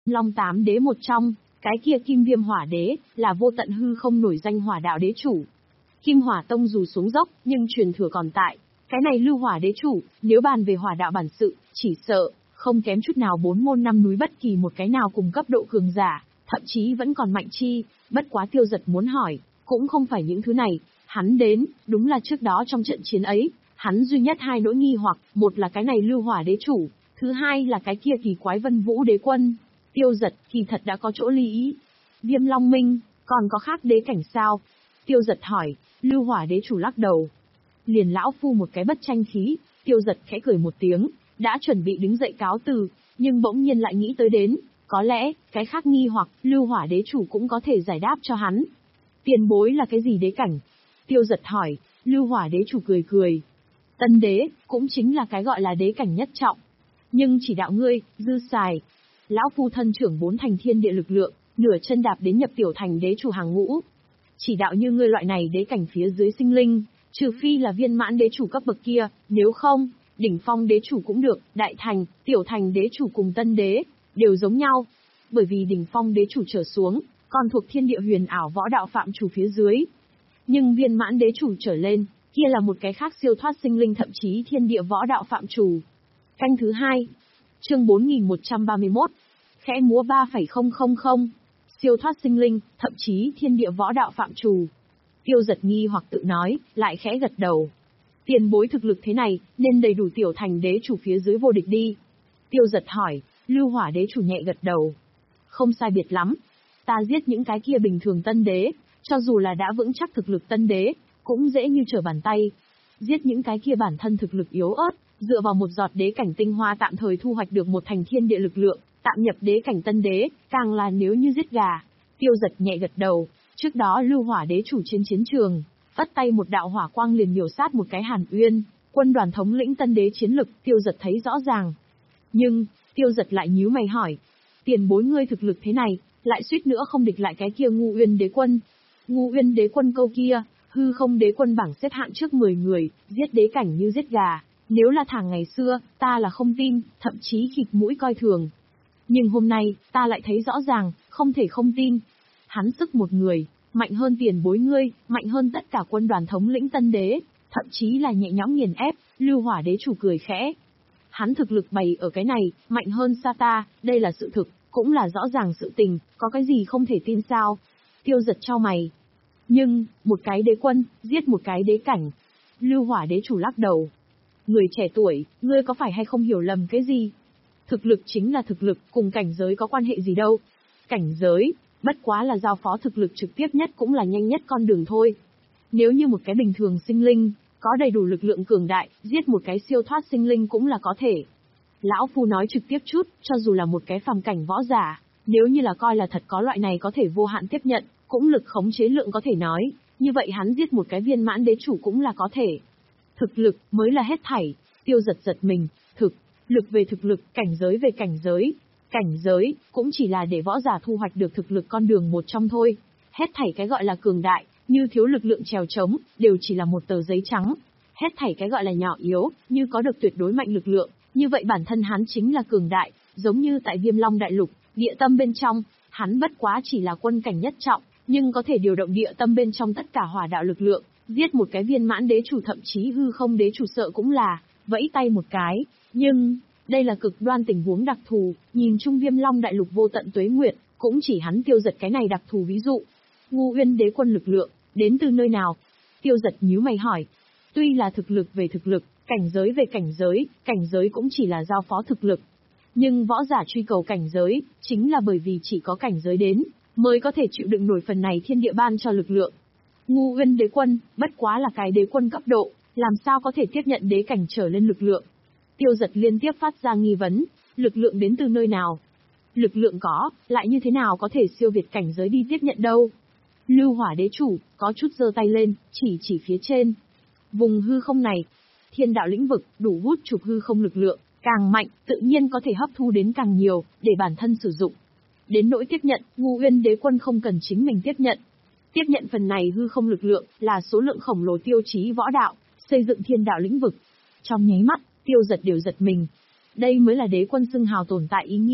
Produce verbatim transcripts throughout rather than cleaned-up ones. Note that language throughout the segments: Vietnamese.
Long tám đế một trong, cái kia Kim Viêm Hỏa Đế, là vô tận hư không nổi danh hỏa đạo đế chủ. Kim Hỏa Tông dù xuống dốc, nhưng truyền thừa còn tại. Cái này Lưu Hỏa Đế chủ, nếu bàn về hỏa đạo bản sự, chỉ sợ không kém chút nào bốn môn năm núi bất kỳ một cái nào cùng cấp độ cường giả, thậm chí vẫn còn mạnh chi. Bất quá Tiêu Giật muốn hỏi, cũng không phải những thứ này, hắn đến, đúng là trước đó trong trận chiến ấy, hắn duy nhất hai nỗi nghi hoặc, một là cái này Lưu Hỏa Đế chủ, thứ hai là cái kia kỳ quái Vân Vũ Đế quân. Tiêu Giật kỳ thật đã có chỗ lý ý. Viêm Long Minh, còn có khác đế cảnh sao? Tiêu Giật hỏi. Lưu Hỏa Đế chủ lắc đầu. Liền lão phu một cái bất tranh khí. Tiêu Giật khẽ cười một tiếng, đã chuẩn bị đứng dậy cáo từ, nhưng bỗng nhiên lại nghĩ tới đến, có lẽ cái khác nghi hoặc Lưu Hỏa Đế chủ cũng có thể giải đáp cho hắn. Tiền bối là cái gì đế cảnh? Tiêu Giật hỏi. Lưu Hỏa Đế chủ cười cười. Tân đế, cũng chính là cái gọi là đế cảnh nhất trọng. Nhưng chỉ đạo ngươi, dư xài. Lão phu thân trưởng bốn thành thiên địa lực lượng, nửa chân đạp đến nhập tiểu thành đế chủ hàng ngũ. Chỉ đạo như ngươi loại này đế cảnh phía dưới sinh linh, trừ phi là viên mãn đế chủ cấp bậc kia, nếu không, đỉnh phong đế chủ cũng được, đại thành, tiểu thành đế chủ cùng tân đế, đều giống nhau. Bởi vì đỉnh phong đế chủ trở xuống, còn thuộc thiên địa huyền ảo võ đạo phạm chủ phía dưới. Nhưng viên mãn đế chủ trở lên, kia là một cái khác siêu thoát sinh linh thậm chí thiên địa võ đạo phạm chủ. Canh thứ hai, chương bốn nghìn một trăm ba mươi mốt, khẽ múa ba phẩy không không không, siêu thoát sinh linh, thậm chí thiên địa võ đạo phạm chủ. Tiêu Giật nghi hoặc tự nói, lại khẽ gật đầu. Tiền bối thực lực thế này, nên đầy đủ tiểu thành đế chủ phía dưới vô địch đi. Tiêu Giật hỏi. Lưu Hỏa Đế chủ nhẹ gật đầu. Không sai biệt lắm. Ta giết những cái kia bình thường tân đế, cho dù là đã vững chắc thực lực tân đế, cũng dễ như trở bàn tay. Giết những cái kia bản thân thực lực yếu ớt, dựa vào một giọt đế cảnh tinh hoa tạm thời thu hoạch được một thành thiên địa lực lượng, tạm nhập đế cảnh tân đế, càng là nếu như giết gà. Tiêu Giật nhẹ gật đầu. Trước đó Lưu Hỏa Đế chủ trên chiến trường, vắt tay một đạo hỏa quang liền miểu sát một cái Hàn Uyên, quân đoàn thống lĩnh tân đế chiến lực, Tiêu Giật thấy rõ ràng. Nhưng, Tiêu Giật lại nhíu mày hỏi, tiền bối ngươi thực lực thế này, lại suýt nữa không địch lại cái kia Ngu Uyên Đế quân. Ngu Uyên Đế quân câu kia, hư không đế quân bảng xếp hạng trước mười người, giết đế cảnh như giết gà, nếu là thằng ngày xưa, ta là không tin, thậm chí khịt mũi coi thường. Nhưng hôm nay, ta lại thấy rõ ràng, không thể không tin. Hắn sức một người, mạnh hơn tiền bối ngươi, mạnh hơn tất cả quân đoàn thống lĩnh tân đế, thậm chí là nhẹ nhõm nghiền ép. Lưu Hỏa Đế chủ cười khẽ. Hắn thực lực bày ở cái này, mạnh hơn xa ta, đây là sự thực, cũng là rõ ràng sự tình, có cái gì không thể tin sao? Tiêu Giật chau mày. Nhưng, một cái đế quân, giết một cái đế cảnh. Lưu Hỏa Đế chủ lắc đầu. Người trẻ tuổi, ngươi có phải hay không hiểu lầm cái gì? Thực lực chính là thực lực, cùng cảnh giới có quan hệ gì đâu. Cảnh giới, bất quá là giao phó thực lực trực tiếp nhất cũng là nhanh nhất con đường thôi. Nếu như một cái bình thường sinh linh, có đầy đủ lực lượng cường đại, giết một cái siêu thoát sinh linh cũng là có thể. Lão Phu nói trực tiếp chút, cho dù là một cái phàm cảnh võ giả, nếu như là coi là thật có loại này có thể vô hạn tiếp nhận, cũng lực khống chế lượng có thể nói, như vậy hắn giết một cái viên mãn đế chủ cũng là có thể. Thực lực mới là hết thảy. Tiêu Giật giật mình. Thực lực về thực lực, cảnh giới về cảnh giới. Cảnh giới, cũng chỉ là để võ giả thu hoạch được thực lực con đường một trong thôi. Hết thảy cái gọi là cường đại, như thiếu lực lượng trèo trống, đều chỉ là một tờ giấy trắng. Hết thảy cái gọi là nhỏ yếu, như có được tuyệt đối mạnh lực lượng, như vậy bản thân hắn chính là cường đại, giống như tại Viêm Long Đại Lục, địa tâm bên trong, hắn bất quá chỉ là quân cảnh nhất trọng, nhưng có thể điều động địa tâm bên trong tất cả hỏa đạo lực lượng, giết một cái viên mãn đế chủ thậm chí hư không đế chủ sợ cũng là, vẫy tay một cái, nhưng... Đây là cực đoan tình huống đặc thù, nhìn chung Viêm Long Đại Lục vô tận tuế nguyệt, cũng chỉ hắn Tiêu Giật cái này đặc thù ví dụ. Ngu Uyên Đế quân lực lượng, đến từ nơi nào? Tiêu Giật nhíu mày hỏi. Tuy là thực lực về thực lực, cảnh giới về cảnh giới, cảnh giới cũng chỉ là giao phó thực lực. Nhưng võ giả truy cầu cảnh giới, chính là bởi vì chỉ có cảnh giới đến, mới có thể chịu đựng nổi phần này thiên địa ban cho lực lượng. Ngu Uyên Đế quân, bất quá là cái đế quân cấp độ, làm sao có thể tiếp nhận đế cảnh trở lên lực lượng? Tiêu Giật liên tiếp phát ra nghi vấn, lực lượng đến từ nơi nào? Lực lượng có, lại như thế nào có thể siêu việt cảnh giới đi tiếp nhận đâu? Lưu Hỏa Đế chủ, có chút giơ tay lên, chỉ chỉ phía trên. Vùng hư không này, thiên đạo lĩnh vực, đủ hút chụp hư không lực lượng, càng mạnh, tự nhiên có thể hấp thu đến càng nhiều, để bản thân sử dụng. Đến nỗi tiếp nhận, Ngu Uyên Đế quân không cần chính mình tiếp nhận. Tiếp nhận phần này hư không lực lượng, là số lượng khổng lồ tiêu chí võ đạo, xây dựng thiên đạo lĩnh vực. Trong nháy mắt, Tiêu Giật đều giật mình. Đây mới là đế quân xưng hào tồn tại ý nghĩa.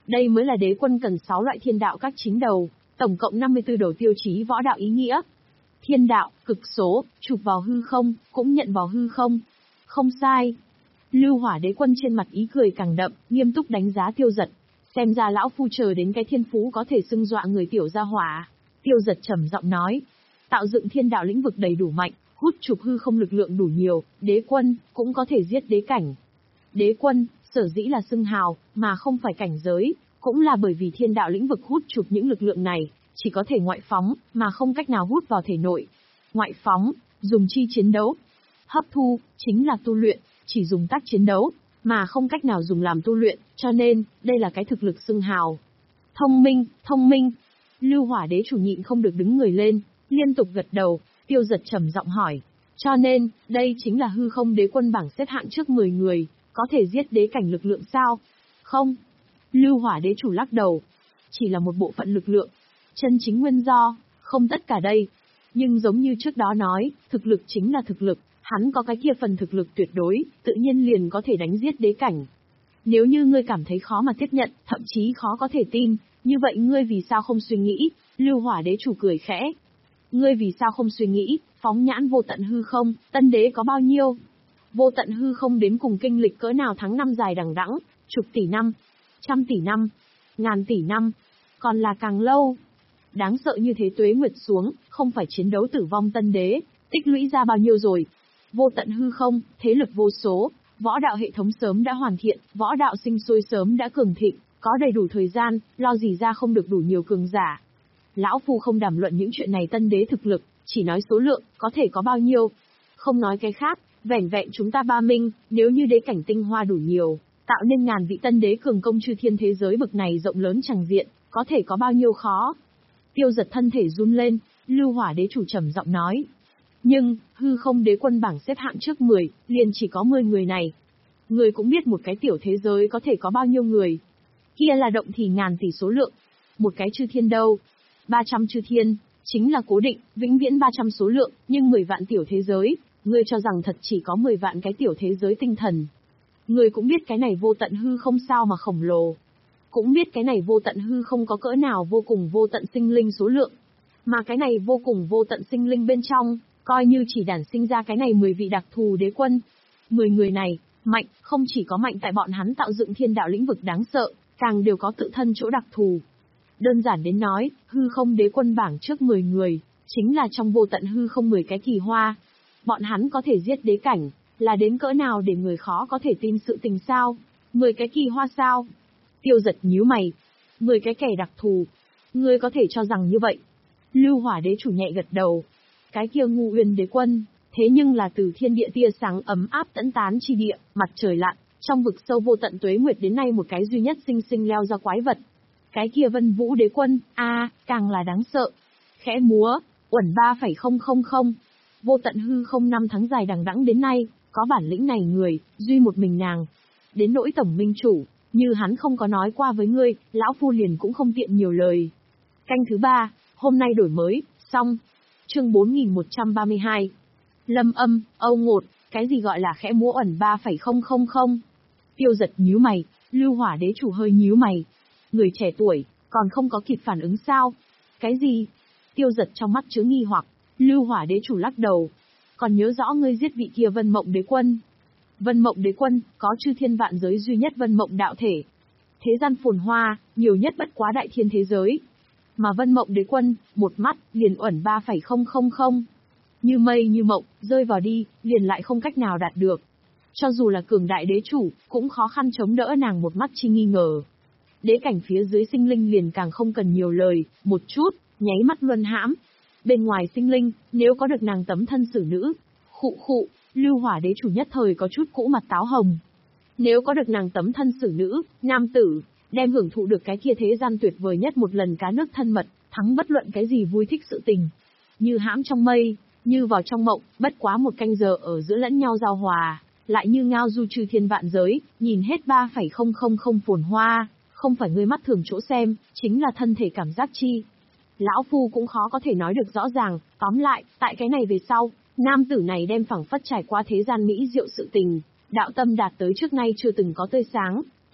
Đây mới là đế quân cần sáu loại thiên đạo các chính đầu, tổng cộng năm mươi tư đầu tiêu chí võ đạo ý nghĩa. Thiên đạo, cực số, chụp vào hư không, cũng nhận vào hư không. Không sai. Lưu Hỏa đế quân trên mặt ý cười càng đậm, nghiêm túc đánh giá Tiêu Dật. Xem ra lão phu chờ đến cái thiên phú có thể xưng dọa người tiểu gia hỏa. Tiêu Dật trầm giọng nói. Tạo dựng thiên đạo lĩnh vực đầy đủ mạnh, hút chụp hư không lực lượng đủ nhiều, đế quân, cũng có thể giết đế cảnh. Đế quân, sở dĩ là xưng hào, mà không phải cảnh giới, cũng là bởi vì thiên đạo lĩnh vực hút chụp những lực lượng này, chỉ có thể ngoại phóng, mà không cách nào hút vào thể nội. Ngoại phóng, dùng chi chiến đấu. Hấp thu, chính là tu luyện, chỉ dùng tác chiến đấu, mà không cách nào dùng làm tu luyện, cho nên, đây là cái thực lực xưng hào. Thông minh, thông minh. Lưu Hỏa đế chủ nhịn không được đứng người lên, liên tục gật đầu. Tiêu Dật trầm giọng hỏi. Cho nên, đây chính là hư không đế quân bảng xếp hạng trước mười người, có thể giết đế cảnh lực lượng sao? Không. Lưu Hỏa đế chủ lắc đầu. Chỉ là một bộ phận lực lượng. Chân chính nguyên do, không tất cả đây. Nhưng giống như trước đó nói, thực lực chính là thực lực, hắn có cái kia phần thực lực tuyệt đối, tự nhiên liền có thể đánh giết đế cảnh. Nếu như ngươi cảm thấy khó mà tiếp nhận, thậm chí khó có thể tin, như vậy ngươi vì sao không suy nghĩ? Lưu Hỏa đế chủ cười khẽ. Ngươi vì sao không suy nghĩ, phóng nhãn vô tận hư không, tân đế có bao nhiêu? Vô tận hư không đến cùng kinh lịch cỡ nào tháng năm dài đằng đẵng, chục tỷ năm, trăm tỷ năm, ngàn tỷ năm, còn là càng lâu. Đáng sợ như thế tuế nguyệt xuống, không phải chiến đấu tử vong tân đế, tích lũy ra bao nhiêu rồi. Vô tận hư không, thế lực vô số, võ đạo hệ thống sớm đã hoàn thiện, võ đạo sinh sôi sớm đã cường thịnh, có đầy đủ thời gian, lo gì ra không được đủ nhiều cường giả. Lão Phu không đàm luận những chuyện này tân đế thực lực, chỉ nói số lượng, có thể có bao nhiêu. Không nói cái khác, vẻn vẹn chúng ta ba minh, nếu như đế cảnh tinh hoa đủ nhiều, tạo nên ngàn vị tân đế cường công chư thiên thế giới bực này rộng lớn chẳng diện, có thể có bao nhiêu khó. Tiêu Dật thân thể run lên, Lưu Hỏa đế chủ trầm giọng nói. Nhưng, hư không đế quân bảng xếp hạng trước mười, liền chỉ có mười người này. Người cũng biết một cái tiểu thế giới có thể có bao nhiêu người. Kia là động thì ngàn tỷ số lượng. Một cái chư thiên đâu? ba trăm chư thiên, chính là cố định, vĩnh viễn ba trăm số lượng, nhưng mười vạn tiểu thế giới, ngươi cho rằng thật chỉ có mười vạn cái tiểu thế giới tinh thần. Ngươi cũng biết cái này vô tận hư không sao mà khổng lồ. Cũng biết cái này vô tận hư không có cỡ nào vô cùng vô tận sinh linh số lượng. Mà cái này vô cùng vô tận sinh linh bên trong, coi như chỉ đản sinh ra cái này mười vị đặc thù đế quân. mười người này, mạnh, không chỉ có mạnh tại bọn hắn tạo dựng thiên đạo lĩnh vực đáng sợ, càng đều có tự thân chỗ đặc thù. Đơn giản đến nói, hư không đế quân bảng trước mười người, chính là trong vô tận hư không mười cái kỳ hoa. Bọn hắn có thể giết đế cảnh, là đến cỡ nào để người khó có thể tin sự tình sao? mười cái kỳ hoa sao? Tiêu Dật nhíu mày. mười cái kẻ đặc thù. Ngươi có thể cho rằng như vậy. Lưu Hỏa đế chủ nhẹ gật đầu. Cái kia Ngu Uyên đế quân, thế nhưng là từ thiên địa tia sáng ấm áp tẫn tán chi địa, mặt trời lặn, trong vực sâu vô tận tuế nguyệt đến nay một cái duy nhất sinh sinh leo ra quái vật. Cái kia Vân Vũ đế quân, a, à, càng là đáng sợ. Khẽ múa, uẩn ba phẩy không không không. Vô tận hư không năm tháng dài đằng đẵng đến nay, có bản lĩnh này người, duy một mình nàng. Đến nỗi tổng minh chủ, như hắn không có nói qua với ngươi, lão phu liền cũng không tiện nhiều lời. Canh thứ ba, hôm nay đổi mới, xong. Chương bốn nghìn một trăm ba mươi hai. Lâm Âm, Âu Ngột, cái gì gọi là khẽ múa uẩn ba phẩy không không không? Tiêu Dật nhíu mày, Lưu Hỏa đế chủ hơi nhíu mày. Người trẻ tuổi, còn không có kịp phản ứng sao? Cái gì? Tiêu Dật trong mắt chứa nghi hoặc, Lưu Hỏa đế chủ lắc đầu. Còn nhớ rõ ngươi giết vị kia Vân Mộng đế quân. Vân Mộng đế quân, có chư thiên vạn giới duy nhất Vân Mộng đạo thể. Thế gian phồn hoa, nhiều nhất bất quá đại thiên thế giới. Mà Vân Mộng đế quân, một mắt, liền uẩn ba phẩy không không không. Như mây như mộng, rơi vào đi, liền lại không cách nào đạt được. Cho dù là cường đại đế chủ, cũng khó khăn chống đỡ nàng một mắt chi nghi ngờ. Đế cảnh phía dưới sinh linh liền càng không cần nhiều lời, một chút, nháy mắt luân hãm. Bên ngoài sinh linh, nếu có được nàng tấm thân xử nữ, khụ khụ, Lưu Hỏa đế chủ nhất thời có chút cũ mặt táo hồng. Nếu có được nàng tấm thân xử nữ, nam tử, đem hưởng thụ được cái kia thế gian tuyệt vời nhất một lần cá nước thân mật, thắng bất luận cái gì vui thích sự tình. Như hãm trong mây, như vào trong mộng, bất quá một canh giờ ở giữa lẫn nhau giao hòa, lại như ngao du trừ thiên vạn giới, nhìn hết ba phẩy không không không phồn hoa, không phải người mắt thường chỗ xem, chính là thân thể cảm giác chi. Lão Phu cũng khó có thể nói được rõ ràng, tóm lại, tại cái này về sau, nam tử này đem phảng phất trải qua thế gian mỹ diệu sự tình, đạo tâm đạt tới trước nay chưa từng có tươi sáng,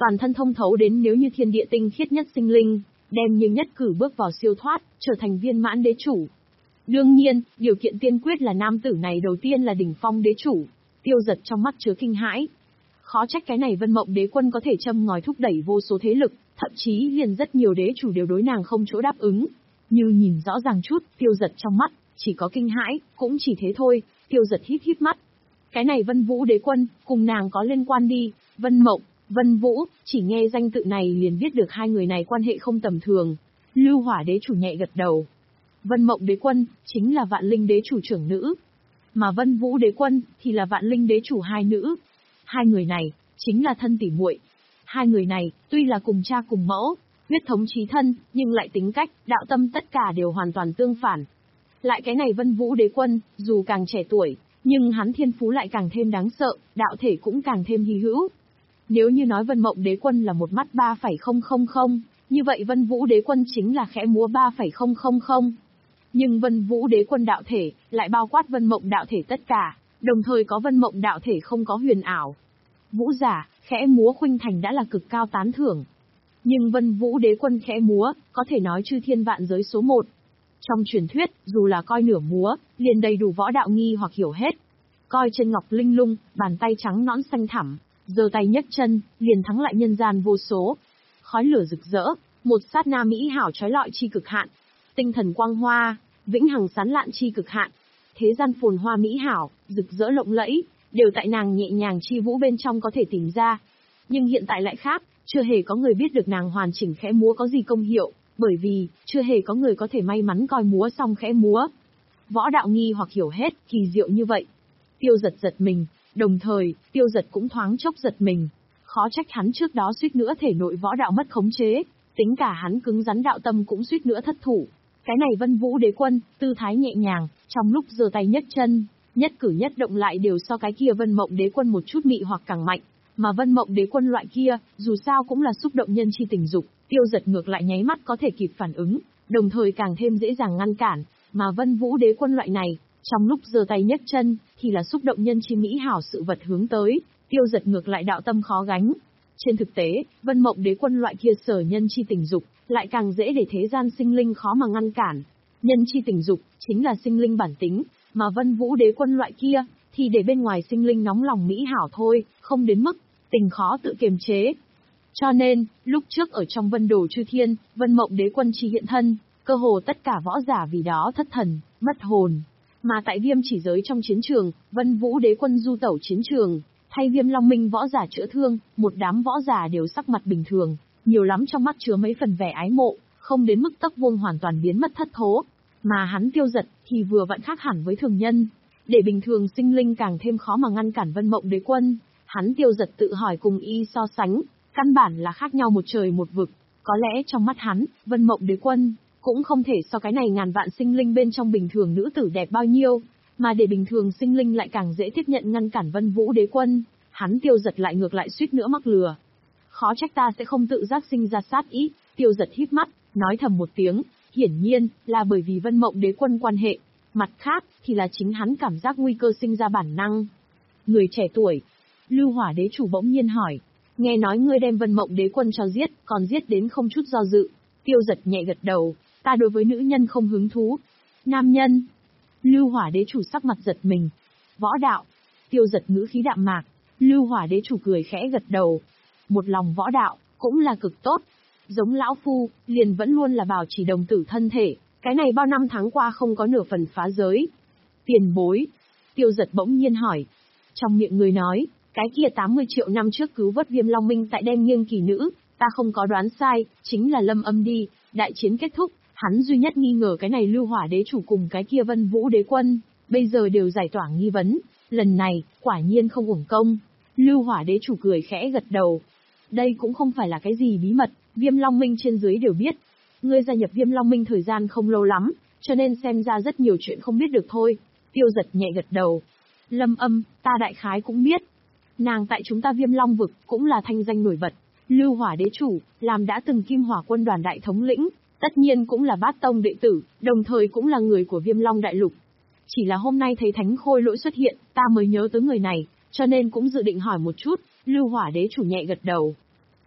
toàn thân thông thấu đến nếu như thiên địa tinh khiết nhất sinh linh, đem nhưng nhất cử bước vào siêu thoát, trở thành viên mãn đế chủ. Đương nhiên, điều kiện tiên quyết là nam tử này đầu tiên là đỉnh phong đế chủ. Tiêu Giật trong mắt chứa kinh hãi. Khó trách cái này Vân Mộng Đế Quân có thể châm ngòi thúc đẩy vô số thế lực, thậm chí liền rất nhiều đế chủ đều đối nàng không chỗ đáp ứng. Như nhìn rõ ràng chút, Tiêu Giật trong mắt chỉ có kinh hãi, cũng chỉ thế thôi. Tiêu Giật hít hít mắt. Cái này Vân Vũ Đế Quân, cùng nàng có liên quan đi. Vân Mộng, Vân Vũ, chỉ nghe danh tự này liền biết được hai người này quan hệ không tầm thường. Lưu Hỏa Đế chủ nhẹ gật đầu. Vân Mộng Đế Quân chính là Vạn Linh Đế chủ trưởng nữ, mà Vân Vũ Đế Quân thì là Vạn Linh Đế chủ hai nữ. Hai người này chính là thân tỉ muội. Hai người này tuy là cùng cha cùng mẫu, huyết thống chí thân, nhưng lại tính cách, đạo tâm tất cả đều hoàn toàn tương phản. Lại cái này Vân Vũ Đế Quân, dù càng trẻ tuổi, nhưng hắn thiên phú lại càng thêm đáng sợ, đạo thể cũng càng thêm hy hữu. Nếu như nói Vân Mộng Đế Quân là một mắt ba phẩy không không không, như vậy Vân Vũ Đế Quân chính là khẽ múa ba phẩy không không không. Nhưng Vân Vũ Đế Quân đạo thể lại bao quát Vân Mộng đạo thể tất cả, đồng thời có Vân Mộng đạo thể không có huyền ảo. Vũ giả, khẽ múa khuynh thành đã là cực cao tán thưởng. Nhưng Vân Vũ Đế Quân khẽ múa, có thể nói chư thiên vạn giới số một. Trong truyền thuyết, dù là coi nửa múa, liền đầy đủ võ đạo nghi hoặc hiểu hết. Coi chân ngọc linh lung, bàn tay trắng nõn xanh thẳm, giơ tay nhấc chân, liền thắng lại nhân gian vô số. Khói lửa rực rỡ, một sát na mỹ hảo trói lọi chi cực hạn. Tinh thần quang hoa, vĩnh hằng sán lạn chi cực hạn. Thế gian phồn hoa mỹ hảo, rực rỡ lộng lẫy, đều tại nàng nhẹ nhàng chi vũ bên trong có thể tìm ra. Nhưng hiện tại lại khác, chưa hề có người biết được nàng hoàn chỉnh khẽ múa có gì công hiệu, bởi vì, chưa hề có người có thể may mắn coi múa xong khẽ múa. Võ đạo nghi hoặc hiểu hết, kỳ diệu như vậy. Tiêu Giật giật mình, đồng thời, Tiêu Giật cũng thoáng chốc giật mình. Khó trách hắn trước đó suýt nữa thể nội võ đạo mất khống chế, tính cả hắn cứng rắn đạo tâm cũng suýt nữa thất thủ. Cái này Vân Vũ Đế Quân, tư thái nhẹ nhàng, trong lúc giơ tay nhấc chân, nhất cử nhất động lại đều so cái kia Vân Mộng Đế Quân một chút mị hoặc càng mạnh, mà Vân Mộng Đế Quân loại kia, dù sao cũng là xúc động nhân chi tình dục, Tiêu Giật ngược lại nháy mắt có thể kịp phản ứng, đồng thời càng thêm dễ dàng ngăn cản, mà Vân Vũ Đế Quân loại này, trong lúc giơ tay nhấc chân, thì là xúc động nhân chi mỹ hảo sự vật hướng tới, Tiêu Giật ngược lại đạo tâm khó gánh. Trên thực tế, Vân Mộng Đế Quân loại kia sở nhân chi tình dục, lại càng dễ để thế gian sinh linh khó mà ngăn cản. Nhân chi tình dục, chính là sinh linh bản tính, mà Vân Vũ Đế Quân loại kia, thì để bên ngoài sinh linh nóng lòng mỹ hảo thôi, không đến mức, tình khó tự kiềm chế. Cho nên, lúc trước ở trong Vân Đồ Chư Thiên, Vân Mộng Đế Quân chi hiện thân, cơ hồ tất cả võ giả vì đó thất thần, mất hồn. Mà tại Viêm Chỉ Giới trong chiến trường, Vân Vũ Đế Quân du tẩu chiến trường, thay Viêm Long Minh võ giả chữa thương, một đám võ giả đều sắc mặt bình thường, nhiều lắm trong mắt chứa mấy phần vẻ ái mộ, không đến mức tấc vuông hoàn toàn biến mất thất thố. Mà hắn Tiêu Giật thì vừa vặn khác hẳn với thường nhân, để bình thường sinh linh càng thêm khó mà ngăn cản Vân Mộng Đế Quân. Hắn Tiêu Giật tự hỏi cùng y so sánh, căn bản là khác nhau một trời một vực. Có lẽ trong mắt hắn, Vân Mộng Đế Quân cũng không thể so cái này ngàn vạn sinh linh bên trong bình thường nữ tử đẹp bao nhiêu, mà để bình thường sinh linh lại càng dễ tiếp nhận ngăn cản Vân Vũ Đế Quân, hắn Tiêu Giật lại ngược lại suýt nữa mắc lừa. Khó trách ta sẽ không tự giác sinh ra sát ý. Tiêu Giật híp mắt, nói thầm một tiếng, hiển nhiên là bởi vì Vân Mộng Đế Quân quan hệ, mặt khác thì là chính hắn cảm giác nguy cơ sinh ra bản năng. Người trẻ tuổi, Lưu Hỏa Đế chủ bỗng nhiên hỏi, nghe nói ngươi đem Vân Mộng Đế Quân cho giết, còn giết đến không chút do dự. Tiêu Giật nhẹ gật đầu, ta đối với nữ nhân không hứng thú. Nam nhân? Lưu Hỏa Đế chủ sắc mặt giật mình. Võ đạo? Tiêu Giật ngữ khí đạm mạc. Lưu Hỏa Đế chủ cười khẽ gật đầu. Một lòng võ đạo, cũng là cực tốt. Giống lão phu, liền vẫn luôn là bảo trì đồng tử thân thể, cái này bao năm tháng qua không có nửa phần phá giới. Tiền bối. Tiêu Giật bỗng nhiên hỏi. Trong miệng người nói, cái kia tám mươi triệu năm trước cứu vớt Viêm Long Minh tại đem nghiêng kỳ nữ, ta không có đoán sai, chính là Lâm Âm đi. Đại chiến kết thúc, hắn duy nhất nghi ngờ cái này Lưu Hỏa Đế chủ cùng cái kia Vân Vũ Đế Quân, bây giờ đều giải tỏa nghi vấn, lần này, quả nhiên không uổng công. Lưu Hỏa Đế chủ cười khẽ gật đầu. Đây cũng không phải là cái gì bí mật, Viêm Long Minh trên dưới đều biết. Ngươi gia nhập Viêm Long Minh thời gian không lâu lắm, cho nên xem ra rất nhiều chuyện không biết được thôi. Tiêu Giật nhẹ gật đầu. Lâm Âm, ta đại khái cũng biết. Nàng tại chúng ta Viêm Long vực cũng là thanh danh nổi bật. Lưu Hỏa Đế chủ, làm đã từng Kim Hỏa quân đoàn đại thống lĩnh, tất nhiên cũng là Bát Tông đệ tử, đồng thời cũng là người của Viêm Long đại lục. Chỉ là hôm nay thấy Thánh Khôi Lỗi xuất hiện, ta mới nhớ tới người này, cho nên cũng dự định hỏi một chút. Lưu Hỏa Đế chủ nhẹ gật đầu.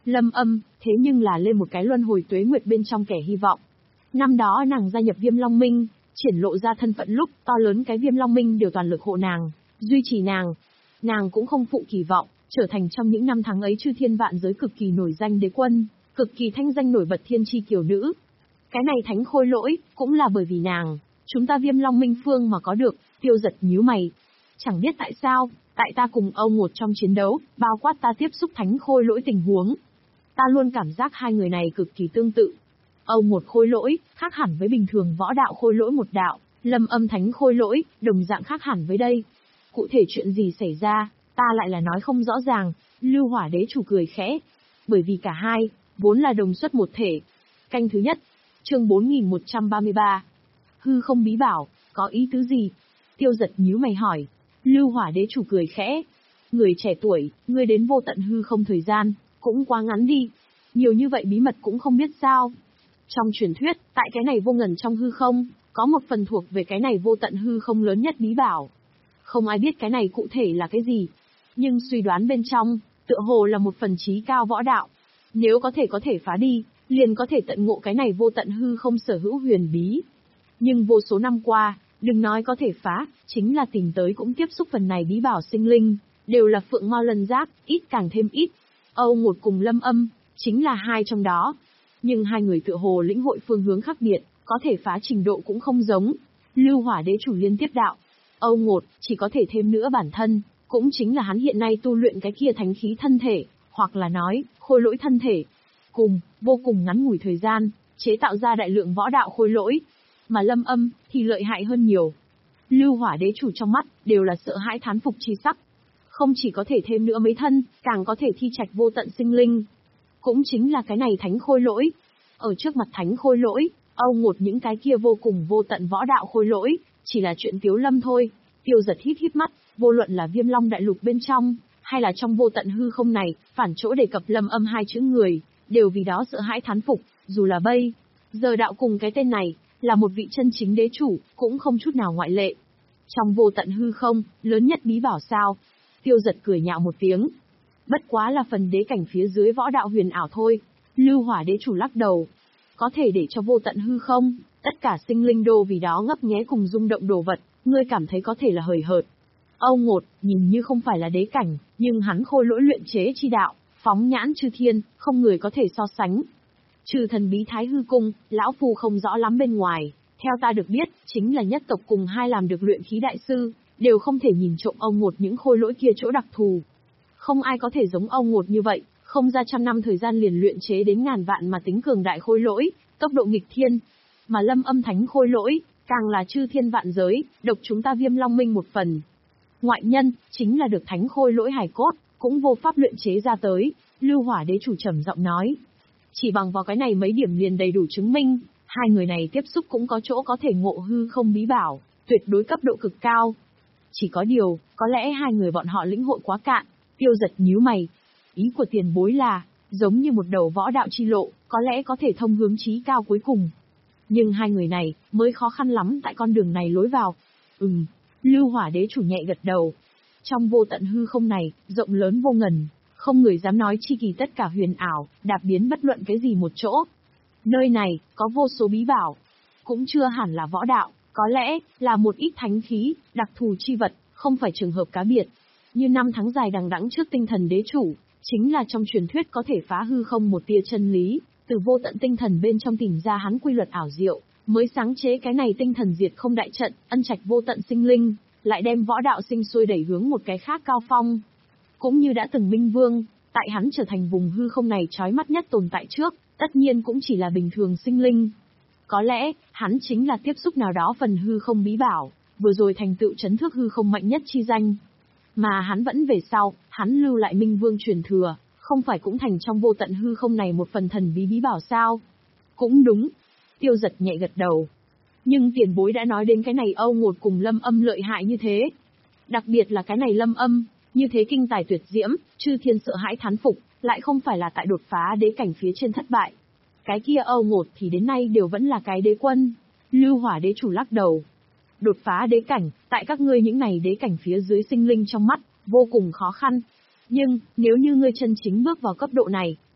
Lâm Âm, thế nhưng là lên một cái luân hồi tuế nguyệt bên trong kẻ hy vọng. Năm đó nàng gia nhập Viêm Long Minh, triển lộ ra thân phận lúc to lớn cái Viêm Long Minh đều toàn lực hộ nàng, duy trì nàng. Nàng cũng không phụ kỳ vọng, trở thành trong những năm tháng ấy chư thiên vạn giới cực kỳ nổi danh đế quân, cực kỳ thanh danh nổi bật thiên chi kiều nữ. Cái này thánh khôi lỗi, cũng là bởi vì nàng, chúng ta Viêm Long Minh phương mà có được. Tiêu Giật nhíu mày. Chẳng biết tại sao, tại ta cùng Âu Ngột trong chiến đấu, bao quát ta tiếp xúc thánh khôi lỗi tình huống. Ta luôn cảm giác hai người này cực kỳ tương tự. Âu Ngột khôi lỗi, khác hẳn với bình thường võ đạo khôi lỗi một đạo, Lâm Âm thánh khôi lỗi, đồng dạng khác hẳn với đây. Cụ thể chuyện gì xảy ra, ta lại là nói không rõ ràng, Lưu Hỏa đế chủ cười khẽ. Bởi vì cả hai, vốn là đồng xuất một thể. Canh thứ nhất, chương bốn nghìn một trăm ba mươi ba. Hư không bí bảo, có ý tứ gì? Tiêu Giật nhíu mày hỏi. Lưu Hỏa đế chủ cười khẽ. Người trẻ tuổi, ngươi đến vô tận hư không thời gian, cũng quá ngắn đi. Nhiều như vậy bí mật cũng không biết sao. Trong truyền thuyết, tại cái này vô ngần trong hư không, có một phần thuộc về cái này vô tận hư không lớn nhất bí bảo. Không ai biết cái này cụ thể là cái gì. Nhưng suy đoán bên trong, tựa hồ là một phần trí cao võ đạo. Nếu có thể có thể phá đi, liền có thể tận ngộ cái này vô tận hư không sở hữu huyền bí. Nhưng vô số năm qua, đừng nói có thể phá, chính là tìm tới cũng tiếp xúc phần này bí bảo sinh linh, đều là phượng mao lân giác, ít càng thêm ít. Âu Ngột cùng Lâm Âm, chính là hai trong đó. Nhưng hai người tựa hồ lĩnh hội phương hướng khác biệt, có thể phá trình độ cũng không giống. Lưu Hỏa đế chủ liên tiếp đạo. Âu Ngột, chỉ có thể thêm nữa bản thân, cũng chính là hắn hiện nay tu luyện cái kia thánh khí thân thể, hoặc là nói, khôi lỗi thân thể. Cùng, vô cùng ngắn ngủi thời gian, chế tạo ra đại lượng võ đạo khôi lỗi. Mà Lâm Âm, thì lợi hại hơn nhiều. Lưu Hỏa đế chủ trong mắt, đều là sợ hãi thán phục chi sắc. Không chỉ có thể thêm nữa mấy thân, càng có thể thi trạch vô tận sinh linh. Cũng chính là cái này thánh khôi lỗi. Ở trước mặt thánh khôi lỗi, Âu Ngột những cái kia vô cùng vô tận võ đạo khôi lỗi, chỉ là chuyện tiếu lâm thôi. Tiêu Giật hít hít mắt, vô luận là Viêm Long đại lục bên trong, hay là trong vô tận hư không này, phản chỗ đề cập Lâm Âm hai chữ người, đều vì đó sợ hãi thán phục, dù là bây giờ đạo cùng cái tên này, là một vị chân chính đế chủ, cũng không chút nào ngoại lệ. Trong vô tận hư không, lớn nhất bí bảo sao? Tiêu Giật cười nhạo một tiếng. Bất quá là phần đế cảnh phía dưới võ đạo huyền ảo thôi. Lưu Hỏa đế chủ lắc đầu. Có thể để cho vô tận hư không, tất cả sinh linh đô vì đó ngấp nghé cùng rung động đồ vật, ngươi cảm thấy có thể là hời hợt. Âu Ngột, nhìn như không phải là đế cảnh, nhưng hắn khôi lỗi luyện chế chi đạo, phóng nhãn chư thiên, không người có thể so sánh. Trừ thần bí Thái Hư Cung, lão phu không rõ lắm bên ngoài, theo ta được biết, chính là nhất tộc cùng hai làm được luyện khí đại sư, đều không thể nhìn trộm Âu Ngột những khôi lỗi kia chỗ đặc thù. Không ai có thể giống Âu Ngột như vậy, không ra trăm năm thời gian liền luyện chế đến ngàn vạn mà tính cường đại khôi lỗi, tốc độ nghịch thiên. Mà Lâm Âm thánh khôi lỗi, càng là chư thiên vạn giới, độc chúng ta Viêm Long Minh một phần. Ngoại nhân, chính là được thánh khôi lỗi hài cốt, cũng vô pháp luyện chế ra tới, Lưu Hỏa đế chủ trầm giọng nói. Chỉ bằng vào cái này mấy điểm liền đầy đủ chứng minh, hai người này tiếp xúc cũng có chỗ có thể ngộ hư không bí bảo, tuyệt đối cấp độ cực cao. Chỉ có điều, có lẽ hai người bọn họ lĩnh hội quá cạn. Tiêu Giật nhíu mày. Ý của tiền bối là, giống như một đầu võ đạo chi lộ, có lẽ có thể thông hướng chí cao cuối cùng. Nhưng hai người này, mới khó khăn lắm tại con đường này lối vào. Ừm, Lưu Hỏa đế chủ nhẹ gật đầu. Trong vô tận hư không này, rộng lớn vô ngần, không người dám nói chi kỳ tất cả huyền ảo, đạp biến bất luận cái gì một chỗ. Nơi này, có vô số bí bảo. Cũng chưa hẳn là võ đạo, có lẽ, là một ít thánh khí, đặc thù chi vật, không phải trường hợp cá biệt. Như năm tháng dài đằng đẵng trước tinh thần đế chủ, chính là trong truyền thuyết có thể phá hư không một tia chân lý, từ vô tận tinh thần bên trong tìm ra hắn quy luật ảo diệu, mới sáng chế cái này tinh thần diệt không đại trận, ân trạch vô tận sinh linh, lại đem võ đạo sinh sôi đẩy hướng một cái khác cao phong. Cũng như đã từng Minh Vương, tại hắn trở thành vùng hư không này chói mắt nhất tồn tại trước, tất nhiên cũng chỉ là bình thường sinh linh. Có lẽ, hắn chính là tiếp xúc nào đó phần hư không bí bảo, vừa rồi thành tựu chấn thước hư không mạnh nhất chi danh. Mà hắn vẫn về sau, hắn lưu lại Minh Vương truyền thừa, không phải cũng thành trong vô tận hư không này một phần thần bí bí bảo sao? Cũng đúng. Tiêu Giật nhẹ gật đầu. Nhưng tiền bối đã nói đến cái này Âu Ngột cùng Lâm Âm lợi hại như thế. Đặc biệt là cái này Lâm Âm, như thế kinh tài tuyệt diễm, chư thiên sợ hãi thán phục, lại không phải là tại đột phá đế cảnh phía trên thất bại. Cái kia Âu Ngột thì đến nay đều vẫn là cái đế quân. Lưu Hỏa đế chủ lắc đầu. Đột phá đế cảnh, tại các ngươi những này đế cảnh phía dưới sinh linh trong mắt, vô cùng khó khăn. Nhưng, nếu như ngươi chân chính bước vào cấp độ này,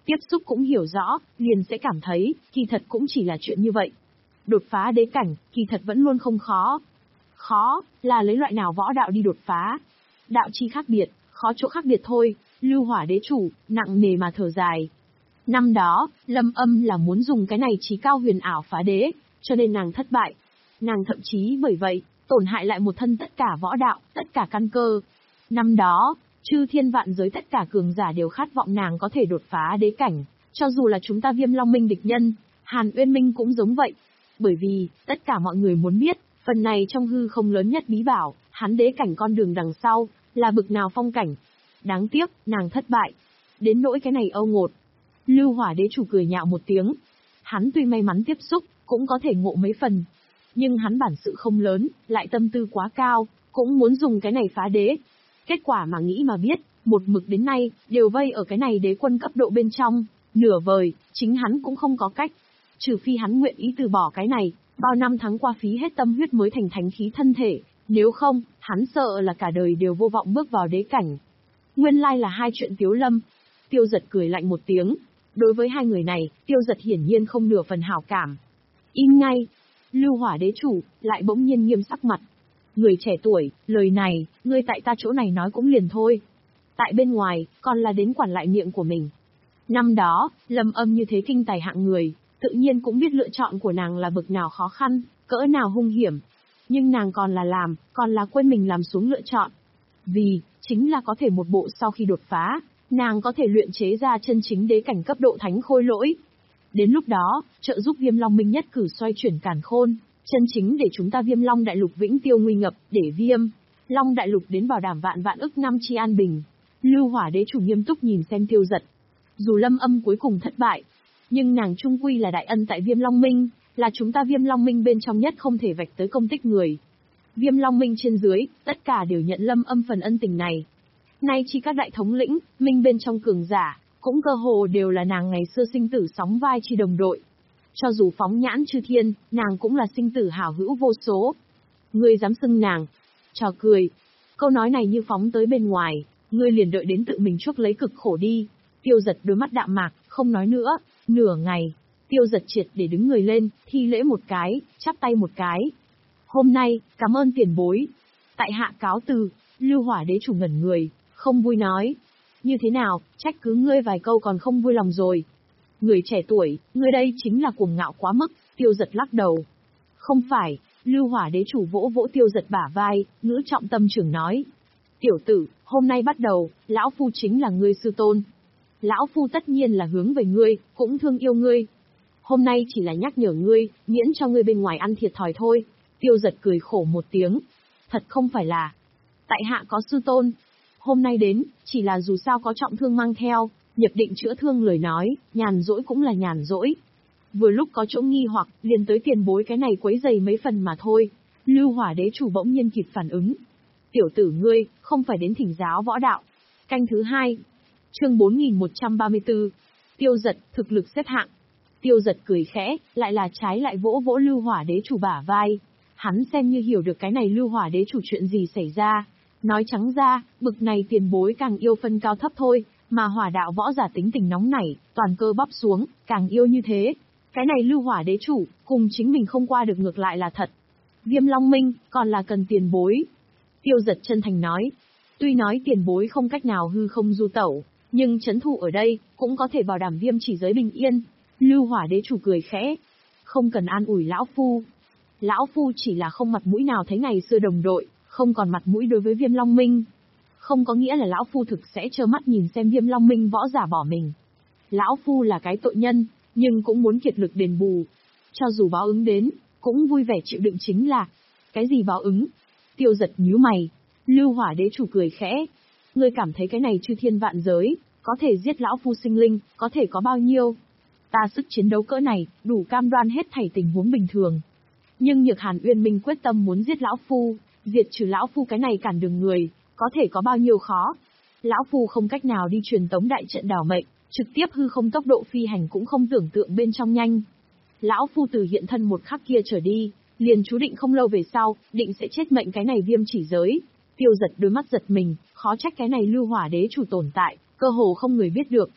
Tiếp xúc cũng hiểu rõ, liền sẽ cảm thấy, kỳ thật cũng chỉ là chuyện như vậy. Đột phá đế cảnh, kỳ thật vẫn luôn không khó. Khó, là lấy loại nào võ đạo đi đột phá. Đạo chi khác biệt, khó chỗ khác biệt thôi, Lưu Hỏa đế chủ, nặng nề mà thở dài. Năm đó, Lâm Âm là muốn dùng cái này trí cao huyền ảo phá đế, cho nên nàng thất bại. Nàng thậm chí bởi vậy, tổn hại lại một thân tất cả võ đạo, tất cả căn cơ. Năm đó, chư thiên vạn giới tất cả cường giả đều khát vọng nàng có thể đột phá đế cảnh, cho dù là chúng ta Viêm Long Minh địch nhân, Hàn Uyên Minh cũng giống vậy. Bởi vì, tất cả mọi người muốn biết, phần này trong hư không lớn nhất bí bảo, hắn đế cảnh con đường đằng sau, là bực nào phong cảnh. Đáng tiếc, nàng thất bại. Đến nỗi cái này âu ngột. Lưu Hỏa đế chủ cười nhạo một tiếng. Hắn tuy may mắn tiếp xúc, cũng có thể ngộ mấy phần. Nhưng hắn bản sự không lớn, lại tâm tư quá cao, cũng muốn dùng cái này phá đế. Kết quả mà nghĩ mà biết, một mực đến nay, đều vây ở cái này đế quân cấp độ bên trong, nửa vời, chính hắn cũng không có cách. Trừ phi hắn nguyện ý từ bỏ cái này, bao năm tháng qua phí hết tâm huyết mới thành thánh khí thân thể, nếu không, hắn sợ là cả đời đều vô vọng bước vào đế cảnh. Nguyên lai là hai chuyện Tiếu Lâm. Tiêu Giật cười lạnh một tiếng. Đối với hai người này, Tiêu Giật hiển nhiên không nửa phần hảo cảm. Im ngay. Lưu Hỏa đế chủ, lại bỗng nhiên nghiêm sắc mặt. Người trẻ tuổi, lời này, ngươi tại ta chỗ này nói cũng liền thôi. Tại bên ngoài, còn là đến quản lại miệng của mình. Năm đó, Lâm Âm như thế kinh tài hạng người, tự nhiên cũng biết lựa chọn của nàng là bực nào khó khăn, cỡ nào hung hiểm. Nhưng nàng còn là làm, còn là quên mình làm xuống lựa chọn. Vì, chính là có thể một bộ sau khi đột phá, nàng có thể luyện chế ra chân chính đế cảnh cấp độ thánh khôi lỗi. Đến lúc đó, trợ giúp Viêm Long Minh nhất cử xoay chuyển càn khôn, chân chính để chúng ta Viêm Long Đại Lục vĩnh tiêu nguy ngập, để Viêm Long Đại Lục đến bảo đảm vạn vạn ức năm chi an bình. Lưu Hỏa đế chủ nghiêm túc nhìn xem Tiêu Giật. Dù Lâm Âm cuối cùng thất bại, nhưng nàng trung quy là đại ân tại Viêm Long Minh, là chúng ta Viêm Long Minh bên trong nhất không thể vạch tới công tích người. Viêm Long Minh trên dưới, tất cả đều nhận Lâm Âm phần ân tình này. Nay chỉ các đại thống lĩnh, Minh bên trong cường giả, cũng cơ hồ đều là nàng ngày xưa sinh tử sóng vai chi đồng đội. Cho dù phóng nhãn chư thiên, nàng cũng là sinh tử hảo hữu vô số. Ngươi dám xưng nàng? Trò cười. Câu nói này như phóng tới bên ngoài, ngươi liền đợi đến tự mình chuốc lấy cực khổ đi. Tiêu Giật đôi mắt đạm mạc, không nói nữa. Nửa ngày, Tiêu Giật triệt để đứng người lên, thi lễ một cái, chắp tay một cái. Hôm nay, cảm ơn tiền bối. Tại hạ cáo từ. Lưu Hỏa đế chủ ngẩn người, không vui nói. Như thế nào, trách cứ ngươi vài câu còn không vui lòng rồi. Người trẻ tuổi, ngươi đây chính là cuồng ngạo quá mức. Tiêu Giật lắc đầu. Không phải. Lưu Hỏa đế chủ vỗ vỗ Tiêu Giật bả vai, ngữ trọng tâm trường nói. Tiểu tử, hôm nay bắt đầu, lão phu chính là ngươi sư tôn. Lão phu tất nhiên là hướng về ngươi, cũng thương yêu ngươi. Hôm nay chỉ là nhắc nhở ngươi, miễn cho ngươi bên ngoài ăn thiệt thòi thôi. Tiêu Giật cười khổ một tiếng. Thật không phải là. Tại hạ có sư tôn. Hôm nay đến, chỉ là dù sao có trọng thương mang theo, nhập định chữa thương lời nói, nhàn rỗi cũng là nhàn rỗi. Vừa lúc có chỗ nghi hoặc, liền tới tiền bối cái này quấy dày mấy phần mà thôi. Lưu Hỏa đế chủ bỗng nhiên kịp phản ứng. Tiểu tử ngươi, không phải đến thỉnh giáo võ đạo. Canh thứ hai. Chương bốn nghìn một trăm ba mươi tư. Tiêu Giật, thực lực xếp hạng. Tiêu Giật cười khẽ, lại là trái lại vỗ vỗ Lưu Hỏa đế chủ bả vai. Hắn xem như hiểu được cái này Lưu Hỏa đế chủ chuyện gì xảy ra. Nói trắng ra, bực này tiền bối càng yêu phân cao thấp thôi, mà hỏa đạo võ giả tính tình nóng nảy, toàn cơ bắp xuống, càng yêu như thế. Cái này Lưu Hỏa đế chủ, cùng chính mình không qua được ngược lại là thật. Viêm Long Minh, còn là cần tiền bối. Tiêu Giật chân thành nói. Tuy nói tiền bối không cách nào hư không du tẩu, nhưng trấn thủ ở đây, cũng có thể bảo đảm Viêm chỉ giới bình yên. Lưu Hỏa đế chủ cười khẽ. Không cần an ủi lão phu. Lão phu chỉ là không mặt mũi nào thấy ngày xưa đồng đội, không còn mặt mũi đối với Viêm Long Minh. Không có nghĩa là lão phu thực sẽ trơ mắt nhìn xem Viêm Long Minh võ giả bỏ mình. Lão phu là cái tội nhân, nhưng cũng muốn kiệt lực đền bù. Cho dù báo ứng đến, cũng vui vẻ chịu đựng chính là. Cái gì báo ứng? Tiêu Giật nhíu mày. Lưu Hỏa đế chủ cười khẽ. Ngươi cảm thấy cái này chư thiên vạn giới, có thể giết lão phu sinh linh, có thể có bao nhiêu? Ta sức chiến đấu cỡ này, đủ cam đoan hết thảy tình huống bình thường. Nhưng Nhược Hàn Uyên Minh quyết tâm muốn giết lão phu, diệt trừ lão phu cái này cản đường người, có thể có bao nhiêu khó? Lão phu không cách nào đi truyền tống đại trận đảo mệnh, trực tiếp hư không tốc độ phi hành cũng không tưởng tượng bên trong nhanh. Lão phu từ hiện thân một khắc kia trở đi, liền chú định không lâu về sau, định sẽ chết mệnh cái này Viêm chỉ giới. Tiêu Giật đôi mắt giật mình, khó trách cái này Lưu Hỏa đế chủ tồn tại, cơ hồ không người biết được.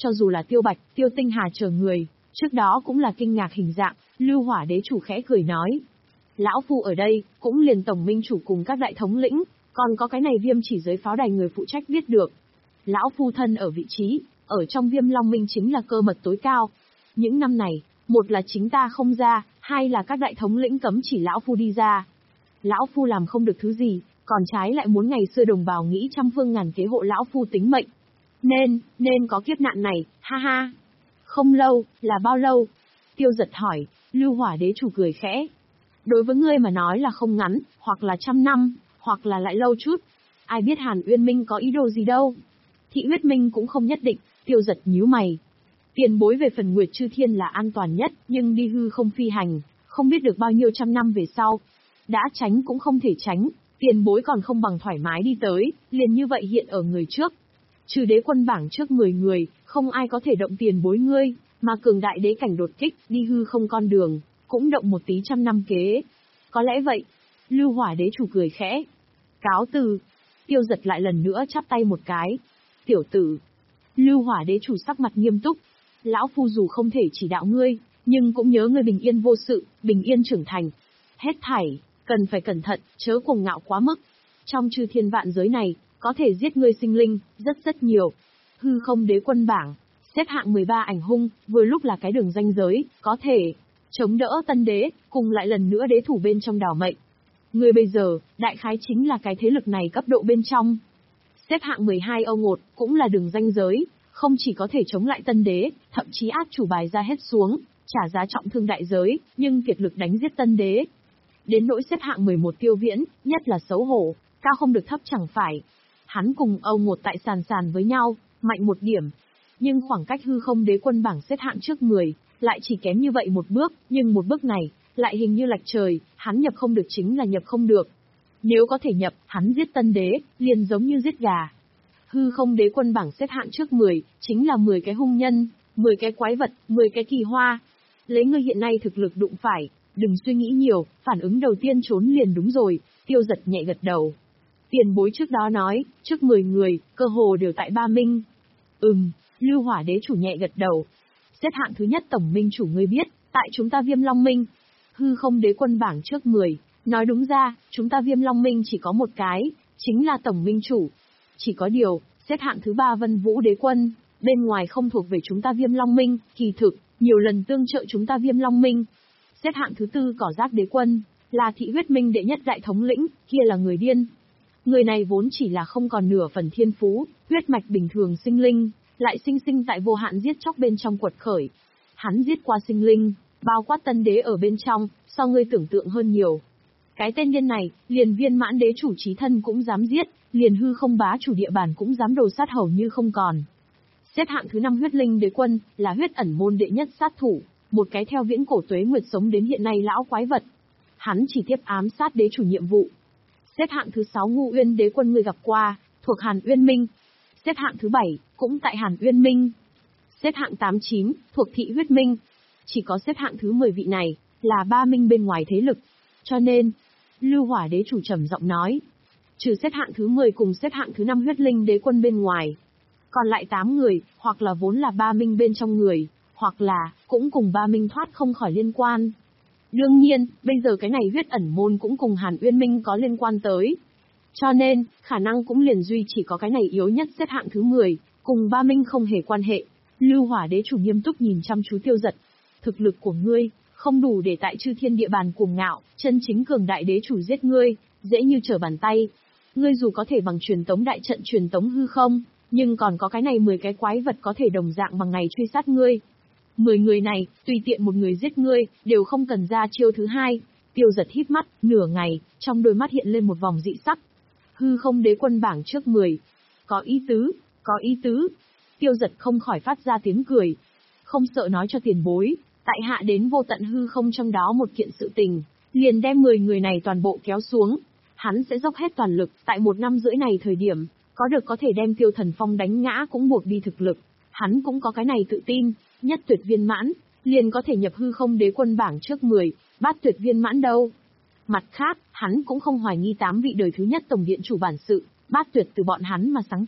cho dù là Tiêu Bạch, Tiêu Tinh Hà chờ người, trước đó cũng là kinh ngạc hình dạng, Lưu Hỏa Đế chủ khẽ cười nói. Lão Phu ở đây, cũng liền tổng minh chủ cùng các đại thống lĩnh, còn có cái này Viêm Chỉ Giới pháo đài người phụ trách biết được. Lão Phu thân ở vị trí, ở trong Viêm Long Minh chính là cơ mật tối cao. Những năm này, một là chính ta không ra, hai là các đại thống lĩnh cấm chỉ Lão Phu đi ra. Lão Phu làm không được thứ gì, còn trái lại muốn ngày xưa đồng bào nghĩ trăm phương ngàn kế hộ Lão Phu tính mệnh. Nên, nên có kiếp nạn này, ha ha. Không lâu, là bao lâu? Tiêu Giật hỏi, Lưu Hỏa Đế chủ cười khẽ. Đối với ngươi mà nói là không ngắn, hoặc là trăm năm, hoặc là lại lâu chút. Ai biết Hàn Uyên Minh có ý đồ gì đâu. Thị Huyết Minh cũng không nhất định, Tiêu Giật nhíu mày. Tiền bối về phần Nguyệt Chư Thiên là an toàn nhất, nhưng đi hư không phi hành, không biết được bao nhiêu trăm năm về sau. Đã tránh cũng không thể tránh, tiền bối còn không bằng thoải mái đi tới, liền như vậy hiện ở người trước. Trừ đế quân bảng trước mười người, không ai có thể động tiền bối ngươi, mà cường đại đế cảnh đột kích, đi hư không con đường, cũng động một tí trăm năm kế. Có lẽ vậy. Lưu Hỏa Đế chủ cười khẽ. Cáo từ. Tiêu Giật lại lần nữa chắp tay một cái. Tiểu tử. Lưu Hỏa Đế chủ sắc mặt nghiêm túc. Lão Phu dù không thể chỉ đạo ngươi, nhưng cũng nhớ ngươi bình yên vô sự, bình yên trưởng thành. Hết thảy, cần phải cẩn thận, chớ cuồng ngạo quá mức. Trong chư thiên vạn giới này, có thể giết ngươi sinh linh, rất rất nhiều. Hư không đế quân bảng, xếp hạng mười ba ảnh hung, vừa lúc là cái đường ranh giới, có thể chống đỡ tân đế, cùng lại lần nữa đế thủ bên trong đảo mệnh. Ngươi bây giờ, đại khái chính là cái thế lực này cấp độ bên trong. Xếp hạng mười hai Âu Ngột, cũng là đường ranh giới, không chỉ có thể chống lại tân đế, thậm chí át chủ bài ra hết xuống, trả giá trọng thương đại giới, nhưng kiệt lực đánh giết tân đế. Đến nỗi xếp hạng mười một Tiêu Viễn, nhất là xấu hổ, cao không được thấp chẳng phải. Hắn cùng Âu Ngột tại sàn sàn với nhau, mạnh một điểm. Nhưng khoảng cách hư không đế quân bảng xếp hạng trước mười, lại chỉ kém như vậy một bước, nhưng một bước này, lại hình như lệch trời, hắn nhập không được chính là nhập không được. Nếu có thể nhập, hắn giết tân đế, liền giống như giết gà. Hư không đế quân bảng xếp hạng trước mười, chính là mười cái hung nhân, mười cái quái vật, mười cái kỳ hoa. Lấy ngươi hiện nay thực lực đụng phải, đừng suy nghĩ nhiều, phản ứng đầu tiên trốn liền đúng rồi. Tiêu Giật nhẹ gật đầu. Tiền bối trước đó nói, trước mười người, cơ hồ đều tại Ba Minh. Ừm, Lưu Hỏa Đế chủ nhẹ gật đầu. Xếp hạng thứ nhất tổng minh chủ ngươi biết, tại chúng ta Viêm Long Minh. Hư không đế quân bảng trước mười, nói đúng ra, chúng ta Viêm Long Minh chỉ có một cái, chính là tổng minh chủ. Chỉ có điều, xếp hạng thứ ba Vân Vũ đế quân, bên ngoài không thuộc về chúng ta Viêm Long Minh, kỳ thực, nhiều lần tương trợ chúng ta Viêm Long Minh. Xếp hạng thứ tư Cỏ Giác đế quân, là Thị Huyết Minh đệ nhất đại thống lĩnh, kia là người điên. Người này vốn chỉ là không còn nửa phần thiên phú, huyết mạch bình thường sinh linh, lại sinh sinh tại vô hạn giết chóc bên trong quật khởi. Hắn giết qua sinh linh, bao quát tân đế ở bên trong, so ngươi tưởng tượng hơn nhiều. Cái tên điên này, liền viên mãn đế chủ chí thân cũng dám giết, liền hư không bá chủ địa bàn cũng dám đồ sát hầu như không còn. Xếp hạng thứ năm Huyết Linh đế quân, là huyết ẩn môn đệ nhất sát thủ, một cái theo viễn cổ tuế nguyệt sống đến hiện nay lão quái vật. Hắn chỉ tiếp ám sát đế chủ nhiệm vụ. Xếp hạng thứ sáu Ngũ Uyên đế quân người gặp qua, thuộc Hàn Uyên Minh. Xếp hạng thứ bảy, cũng tại Hàn Uyên Minh. Xếp hạng tám chín, thuộc Thị Huyết Minh. Chỉ có xếp hạng thứ mười vị này, là Ba Minh bên ngoài thế lực. Cho nên, Lưu Hỏa Đế chủ trầm giọng nói, trừ xếp hạng thứ mười cùng xếp hạng thứ năm Huyết Linh đế quân bên ngoài. Còn lại tám người, hoặc là vốn là Ba Minh bên trong người, hoặc là, cũng cùng Ba Minh thoát không khỏi liên quan. Đương nhiên, bây giờ cái này huyết ẩn môn cũng cùng Hàn Uyên Minh có liên quan tới. Cho nên, khả năng cũng liền duy chỉ có cái này yếu nhất xếp hạng thứ mười, cùng Ba Minh không hề quan hệ. Lưu Hỏa Đế chủ nghiêm túc nhìn chăm chú Tiêu Giật. Thực lực của ngươi, không đủ để tại chư thiên địa bàn cuồng ngạo, chân chính cường đại đế chủ giết ngươi, dễ như trở bàn tay. Ngươi dù có thể bằng truyền tống đại trận truyền tống hư không, nhưng còn có cái này mười cái quái vật có thể đồng dạng bằng ngày truy sát ngươi. mười người này, tùy tiện một người giết ngươi, đều không cần ra chiêu thứ hai. Tiêu Giật híp mắt, nửa ngày, trong đôi mắt hiện lên một vòng dị sắc. Hư không đế quân bảng trước mười. Có ý tứ, có ý tứ. Tiêu Giật không khỏi phát ra tiếng cười. Không sợ nói cho tiền bối, tại hạ đến vô tận hư không trong đó một kiện sự tình, liền đem mười người này toàn bộ kéo xuống. Hắn sẽ dốc hết toàn lực, tại một năm rưỡi này thời điểm, có được có thể đem Tiêu Thần Phong đánh ngã cũng buộc đi thực lực. Hắn cũng có cái này tự tin, nhất tuyệt viên mãn, liền có thể nhập hư không đế quân bảng trước mười, bát tuyệt viên mãn đâu. Mặt khác, hắn cũng không hoài nghi tám vị đời thứ nhất tổng điện chủ bản sự, bát tuyệt từ bọn hắn mà sáng tạo,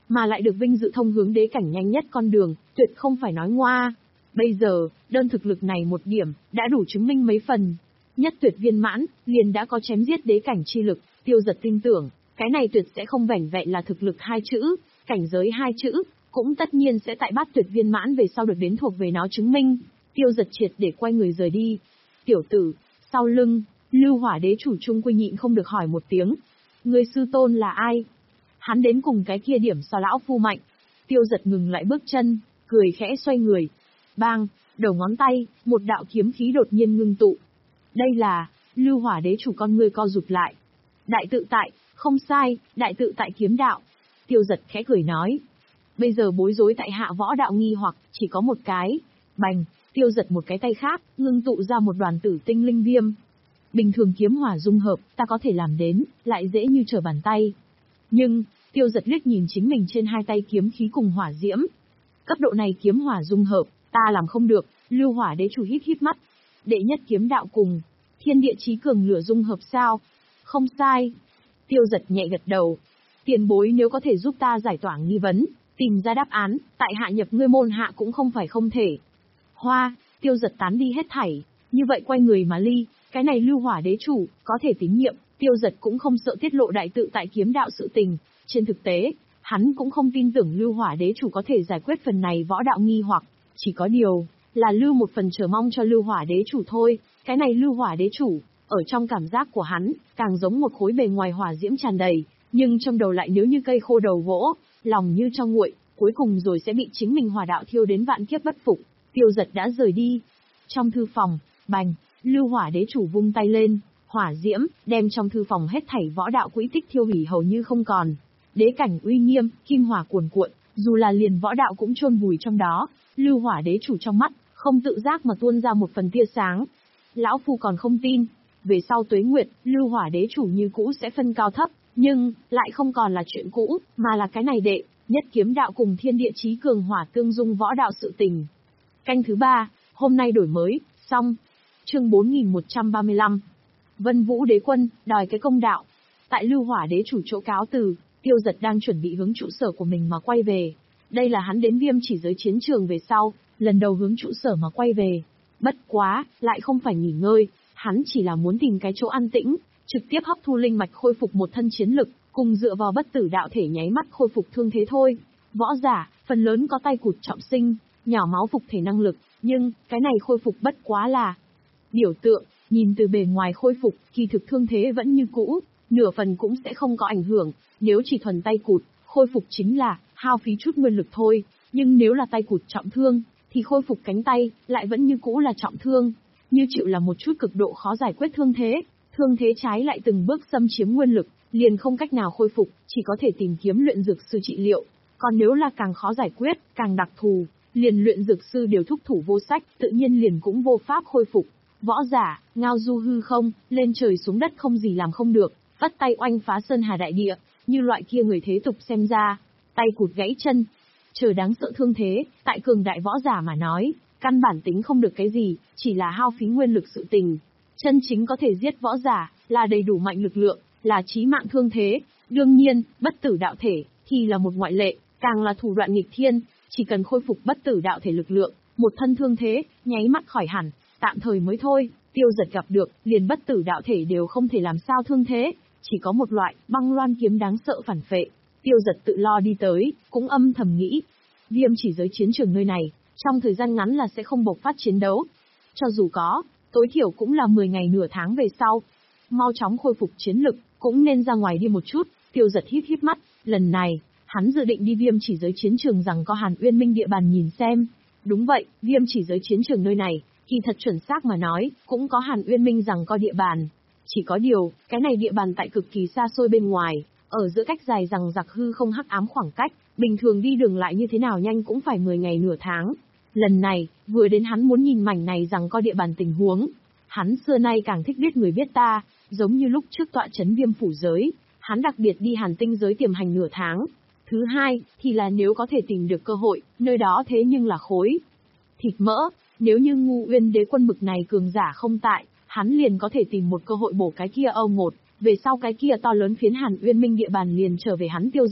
mà lại được vinh dự thông hướng đế cảnh nhanh nhất con đường, tuyệt không phải nói ngoa. Bây giờ, đơn thực lực này một điểm, đã đủ chứng minh mấy phần. Nhất tuyệt viên mãn, liền đã có chém giết đế cảnh chi lực, Tiêu Giật tin tưởng, cái này tuyệt sẽ không vẻn vẹn là thực lực hai chữ, cảnh giới hai chữ, cũng tất nhiên sẽ tại bát tuyệt viên mãn về sau được đến thuộc về nó chứng minh. Tiêu Giật triệt để quay người rời đi. Tiểu tử, sau lưng, Lưu Hỏa Đế chủ Trung Quy nhịn không được hỏi một tiếng. Người sư tôn là ai? Hắn đến cùng cái kia điểm so lão phu mạnh. Tiêu Giật ngừng lại bước chân, cười khẽ xoay người. Bang, đầu ngón tay, một đạo kiếm khí đột nhiên ngưng tụ. Đây là, Lưu Hỏa Đế chủ con ngươi co rụt lại. Đại tự tại, không sai, đại tự tại kiếm đạo. Tiêu Giật khẽ cười nói. Bây giờ bối rối tại hạ võ đạo nghi hoặc, chỉ có một cái. Bành, Tiêu Giật một cái tay khác, ngưng tụ ra một đoàn tử tinh linh viêm. Bình thường kiếm hỏa dung hợp, ta có thể làm đến, lại dễ như trở bàn tay. Nhưng, Tiêu Giật liếc nhìn chính mình trên hai tay kiếm khí cùng hỏa diễm. Cấp độ này kiếm hỏa dung hợp, ta làm không được. Lưu Hỏa Đế chủ híp híp mắt. Đệ nhất kiếm đạo cùng thiên địa chí cường lửa dung hợp sao? Không sai. Tiêu Giật nhẹ gật đầu. Tiền bối nếu có thể giúp ta giải tỏa nghi vấn, tìm ra đáp án, tại hạ nhập ngươi môn hạ cũng không phải không thể. Hoa, Tiêu Giật tán đi hết thảy, như vậy quay người mà ly, cái này Lưu Hỏa Đế chủ, có thể tín nhiệm, Tiêu Giật cũng không sợ tiết lộ đại tự tại kiếm đạo sự tình. Trên thực tế, hắn cũng không tin tưởng Lưu Hỏa Đế chủ có thể giải quyết phần này võ đạo nghi hoặc, chỉ có điều, là lưu một phần chờ mong cho Lưu Hỏa Đế chủ thôi. Cái này Lưu Hỏa Đế chủ, ở trong cảm giác của hắn, càng giống một khối bề ngoài hỏa diễm tràn đầy, nhưng trong đầu lại nếu như cây khô đầu gỗ, lòng như trong nguội, cuối cùng rồi sẽ bị chính mình hỏa đạo thiêu đến vạn kiếp bất phục. Tiêu Giật đã rời đi. Trong thư phòng, bành, Lưu Hỏa Đế chủ vung tay lên, hỏa diễm, đem trong thư phòng hết thảy võ đạo quỹ tích thiêu hủy hầu như không còn. Đế cảnh uy nghiêm, kim hỏa cuồn cuộn, dù là liền võ đạo cũng chôn vùi trong đó. Lưu Hỏa Đế chủ trong mắt, không tự giác mà tuôn ra một phần tia sáng. Lão phu còn không tin, về sau tuế nguyệt, Lưu Hỏa Đế chủ như cũ sẽ phân cao thấp, nhưng, lại không còn là chuyện cũ, mà là cái này đệ, nhất kiếm đạo cùng thiên địa chí cường hỏa tương dung võ đạo sự tình. Canh thứ ba, hôm nay đổi mới, xong. Chương bốn nghìn một trăm ba mươi lăm. Vân Vũ Đế quân, đòi cái công đạo. Tại Lưu Hỏa Đế chủ chỗ cáo từ, Tiêu Giật đang chuẩn bị hướng trụ sở của mình mà quay về. Đây là hắn đến Viêm Chỉ Giới chiến trường về sau, lần đầu hướng trụ sở mà quay về. Bất quá, lại không phải nghỉ ngơi, hắn chỉ là muốn tìm cái chỗ an tĩnh, trực tiếp hấp thu linh mạch khôi phục một thân chiến lực, cùng dựa vào bất tử đạo thể nháy mắt khôi phục thương thế thôi. Võ giả, phần lớn có tay cụt trọng sinh, nhỏ máu phục thể năng lực, nhưng, cái này khôi phục bất quá là biểu tượng, nhìn từ bề ngoài khôi phục, kỳ thực thương thế vẫn như cũ, nửa phần cũng sẽ không có ảnh hưởng, nếu chỉ thuần tay cụt, khôi phục chính là hao phí chút nguyên lực thôi, nhưng nếu là tay cụt trọng thương, thì khôi phục cánh tay, lại vẫn như cũ là trọng thương, như chịu là một chút cực độ khó giải quyết thương thế, thương thế trái lại từng bước xâm chiếm nguyên lực, liền không cách nào khôi phục, chỉ có thể tìm kiếm luyện dược sư trị liệu, còn nếu là càng khó giải quyết, càng đặc thù, liền luyện dược sư đều thúc thủ vô sách, tự nhiên liền cũng vô pháp khôi phục. Võ giả, ngao du hư không, lên trời xuống đất không gì làm không được, vắt tay oanh phá sơn hà đại địa, như loại kia người thế tục xem ra, tay cụt gãy chân. Chờ đáng sợ thương thế, tại cường đại võ giả mà nói, căn bản tính không được cái gì, chỉ là hao phí nguyên lực sự tình. Chân chính có thể giết võ giả, là đầy đủ mạnh lực lượng, là chí mạng thương thế. Đương nhiên, bất tử đạo thể, thì là một ngoại lệ, càng là thủ đoạn nghịch thiên, chỉ cần khôi phục bất tử đạo thể lực lượng, một thân thương thế, nháy mắt khỏi hẳn, tạm thời mới thôi. Tiêu Giật gặp được, liền bất tử đạo thể đều không thể làm sao thương thế, chỉ có một loại băng loan kiếm đáng sợ phản phệ. Tiêu Giật tự lo đi tới, cũng âm thầm nghĩ, Viêm Chỉ Giới chiến trường nơi này, trong thời gian ngắn là sẽ không bộc phát chiến đấu. Cho dù có, tối thiểu cũng là mười ngày nửa tháng về sau. Mau chóng khôi phục chiến lực, cũng nên ra ngoài đi một chút. Tiêu Giật híp híp mắt, lần này, hắn dự định đi Viêm Chỉ Giới chiến trường rằng có Hàn Uyên Minh địa bàn nhìn xem. Đúng vậy, Viêm Chỉ Giới chiến trường nơi này, kỳ thật chuẩn xác mà nói, cũng có Hàn Uyên Minh rằng có địa bàn. Chỉ có điều, cái này địa bàn tại cực kỳ xa xôi bên ngoài, ở giữa cách dài rằng giặc hư không hắc ám khoảng cách, bình thường đi đường lại như thế nào nhanh cũng phải mười ngày nửa tháng. Lần này, vừa đến hắn muốn nhìn mảnh này rằng có địa bàn tình huống. Hắn xưa nay càng thích biết người biết ta, giống như lúc trước tọa trấn Viêm phủ giới, hắn đặc biệt đi Hàn Tinh giới tiềm hành nửa tháng. Thứ hai, thì là nếu có thể tìm được cơ hội, nơi đó thế nhưng là khối thịt mỡ, nếu như Ngu Uyên Đế quân bực này cường giả không tại, hắn liền có thể tìm một cơ hội bổ cái kia Âu một, về sau cái kia to lớn phiến Hàn Uyên Minh địa bàn liền trở về hắn Tiêu Giật.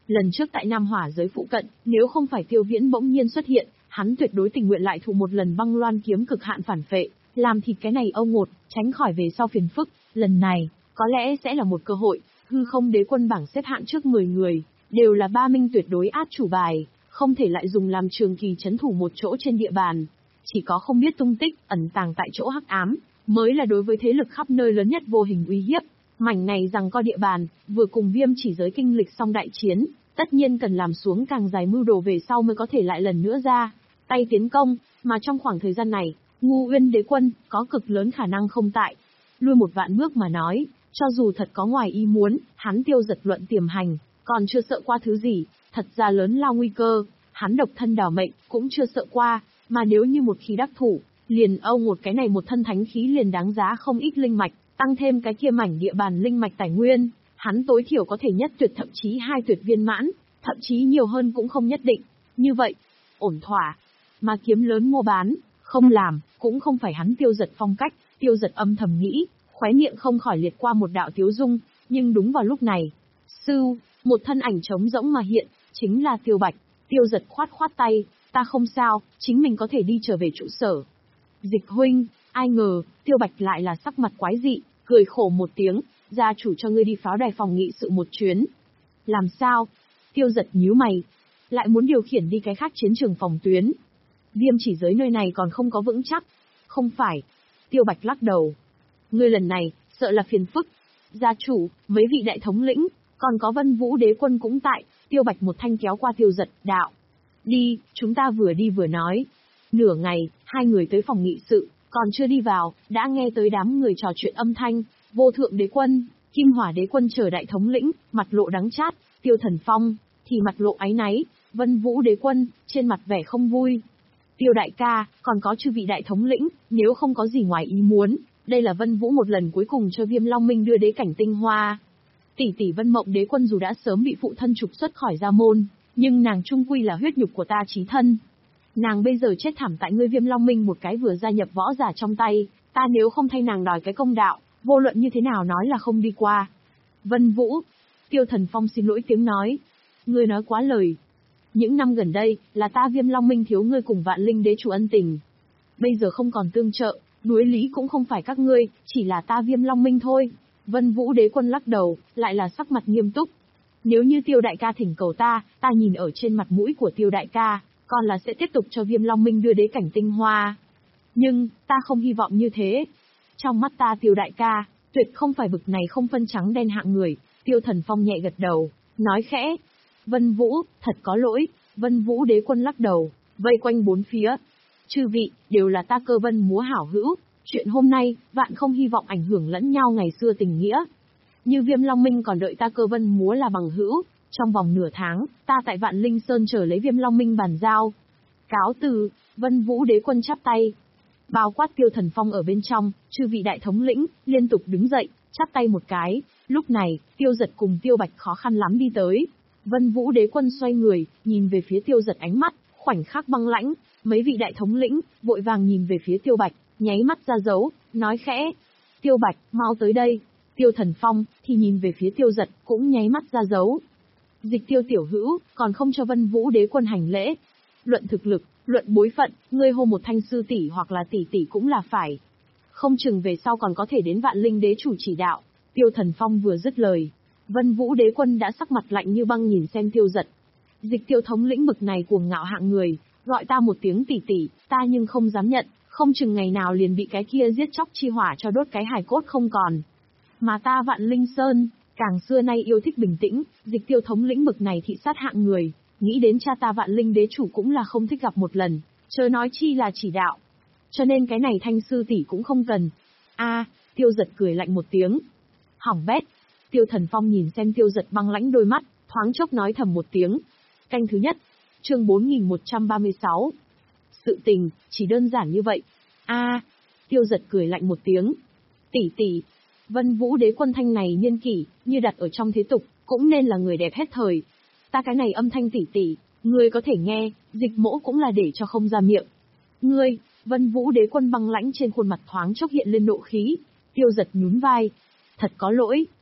Lần trước tại Nam Hỏa giới phụ cận, nếu không phải Tiêu Viễn bỗng nhiên xuất hiện, hắn tuyệt đối tình nguyện lại thụ một lần băng loan kiếm cực hạn phản phệ, làm thịt cái này Âu Ngột, tránh khỏi về sau phiền phức. Lần này, có lẽ sẽ là một cơ hội. Hư Không Đế Quân bảng xếp hạng trước mười người, đều là ba minh tuyệt đối át chủ bài, không thể lại dùng làm trường kỳ chấn thủ một chỗ trên địa bàn. Chỉ có không biết tung tích, ẩn tàng tại chỗ hắc ám, mới là đối với thế lực khắp nơi lớn nhất vô hình uy hiếp. Mảnh này rằng co địa bàn, vừa cùng Viêm Chỉ giới kinh lịch xong đại chiến, tất nhiên cần làm xuống càng dài mưu đồ về sau mới có thể lại lần nữa ra tay tiến công, mà trong khoảng thời gian này, Ngũ Uyên Đế Quân có cực lớn khả năng không tại. Lui một vạn bước mà nói, cho dù thật có ngoài ý muốn, hắn Tiêu Giật luận tiềm hành, còn chưa sợ qua thứ gì, thật ra lớn lao nguy cơ, hắn độc thân đảo mệnh cũng chưa sợ qua, mà nếu như một khi đắc thủ, liền Âu một cái này một thân thánh khí liền đáng giá không ít linh mạch, tăng thêm cái kia mảnh địa bàn linh mạch tài nguyên, hắn tối thiểu có thể nhất tuyệt thậm chí hai tuyệt viên mãn, thậm chí nhiều hơn cũng không nhất định. Như vậy, ổn thỏa, mà kiếm lớn mua bán, không làm, cũng không phải hắn Tiêu Giật phong cách. Tiêu Giật âm thầm nghĩ, khóe miệng không khỏi liệt qua một đạo tiếu dung, nhưng đúng vào lúc này, sưu, một thân ảnh trống rỗng mà hiện, chính là Tiêu Bạch. Tiêu Giật khoát khoát tay, ta không sao, chính mình có thể đi trở về trụ sở. Dịch huynh, ai ngờ, Tiêu Bạch lại là sắc mặt quái dị, cười khổ một tiếng, gia chủ cho ngươi đi pháo đài phòng nghị sự một chuyến. Làm sao? Tiêu Giật nhíu mày, lại muốn điều khiển đi cái khác chiến trường phòng tuyến. Viêm Chỉ giới nơi này còn không có vững chắc. Không phải. Tiêu Bạch lắc đầu. Ngươi lần này, sợ là phiền phức. Gia chủ, mấy vị đại thống lĩnh, còn có Vân Vũ Đế Quân cũng tại. Tiêu Bạch một thanh kéo qua Tiêu Giật, đạo. Đi, chúng ta vừa đi vừa nói. Nửa ngày, hai người tới phòng nghị sự, còn chưa đi vào, đã nghe tới đám người trò chuyện âm thanh. Vô Thượng Đế Quân, Kim Hỏa Đế Quân chờ đại thống lĩnh, mặt lộ đắng chát. Tiêu Thần Phong, thì mặt lộ áy náy. Vân Vũ Đế Quân, trên mặt vẻ không vui. Tiêu đại ca, còn có chư vị đại thống lĩnh, nếu không có gì ngoài ý muốn, đây là Vân Vũ một lần cuối cùng cho Viêm Long Minh đưa đế cảnh tinh hoa. Tỷ tỷ Vân Mộng Đế Quân dù đã sớm bị phụ thân trục xuất khỏi gia môn, nhưng nàng trung quy là huyết nhục của ta chí thân. Nàng bây giờ chết thảm tại ngươi Viêm Long Minh một cái vừa gia nhập võ giả trong tay, ta nếu không thay nàng đòi cái công đạo, vô luận như thế nào nói là không đi qua. Vân Vũ, Tiêu Thần Phong xin lỗi tiếng nói, ngươi nói quá lời. Những năm gần đây, là ta Viêm Long Minh thiếu ngươi cùng Vạn Linh Đế chủ ân tình. Bây giờ không còn tương trợ, núi lý cũng không phải các ngươi, chỉ là ta Viêm Long Minh thôi. Vân Vũ Đế Quân lắc đầu, lại là sắc mặt nghiêm túc. Nếu như Tiêu đại ca thỉnh cầu ta, ta nhìn ở trên mặt mũi của Tiêu đại ca, còn là sẽ tiếp tục cho Viêm Long Minh đưa đế cảnh tinh hoa. Nhưng, ta không hy vọng như thế. Trong mắt ta Tiêu đại ca, tuyệt không phải bực này không phân trắng đen hạng người. Tiêu Thần Phong nhẹ gật đầu, nói khẽ. Vân Vũ, thật có lỗi. Vân Vũ Đế Quân lắc đầu, vây quanh bốn phía. Chư vị, đều là ta Cơ Vân múa hảo hữu. Chuyện hôm nay, vạn không hy vọng ảnh hưởng lẫn nhau ngày xưa tình nghĩa. Như Viêm Long Minh còn đợi ta Cơ Vân múa là bằng hữu. Trong vòng nửa tháng, ta tại Vạn Linh Sơn chờ lấy Viêm Long Minh bàn giao. Cáo từ, Vân Vũ Đế Quân chắp tay. Bao quát Tiêu Thần Phong ở bên trong, chư vị đại thống lĩnh, liên tục đứng dậy, chắp tay một cái. Lúc này, Tiêu Giật cùng Tiêu Bạch khó khăn lắm đi tới. Vân Vũ Đế Quân xoay người, nhìn về phía Tiêu Giật ánh mắt, khoảnh khắc băng lãnh. Mấy vị đại thống lĩnh, vội vàng nhìn về phía Tiêu Bạch, nháy mắt ra dấu, nói khẽ. Tiêu Bạch, mau tới đây. Tiêu Thần Phong, thì nhìn về phía Tiêu Giật, cũng nháy mắt ra dấu. Dịch Tiêu tiểu hữu, còn không cho Vân Vũ Đế Quân hành lễ. Luận thực lực, luận bối phận, ngươi hô một thanh sư tỷ hoặc là tỷ tỷ cũng là phải. Không chừng về sau còn có thể đến Vạn Linh Đế chủ chỉ đạo. Tiêu Thần Phong vừa dứt lời, Vân Vũ Đế Quân đã sắc mặt lạnh như băng nhìn xem Tiêu Giật. Dịch Tiêu thống lĩnh bực này cuồng ngạo hạng người, gọi ta một tiếng tỷ tỷ, ta nhưng không dám nhận, không chừng ngày nào liền bị cái kia giết chóc chi hỏa cho đốt cái hài cốt không còn. Mà ta Vạn Linh Sơn, càng xưa nay yêu thích bình tĩnh, Dịch Tiêu thống lĩnh bực này thị sát hạng người, nghĩ đến cha ta Vạn Linh Đế chủ cũng là không thích gặp một lần, chớ nói chi là chỉ đạo. Cho nên cái này thanh sư tỷ cũng không cần. A, à, Tiêu Giật cười lạnh một tiếng. Hỏng bét. Tiêu Thần Phong nhìn xem Tiêu Giật băng lãnh đôi mắt, thoáng chốc nói thầm một tiếng. Canh thứ nhất, chương bốn nghìn một trăm ba mươi sáu. Sự tình, chỉ đơn giản như vậy. A, à, Tiêu Giật cười lạnh một tiếng. Tỷ tỷ, Vân Vũ Đế Quân thanh này niên kỷ, như đặt ở trong thế tục, cũng nên là người đẹp hết thời. Ta cái này âm thanh tỷ tỷ, ngươi có thể nghe, Dịch Mỗ cũng là để cho không ra miệng. Ngươi, Vân Vũ Đế Quân băng lãnh trên khuôn mặt thoáng chốc hiện lên nộ khí. Tiêu Giật nhún vai. Thật có lỗi,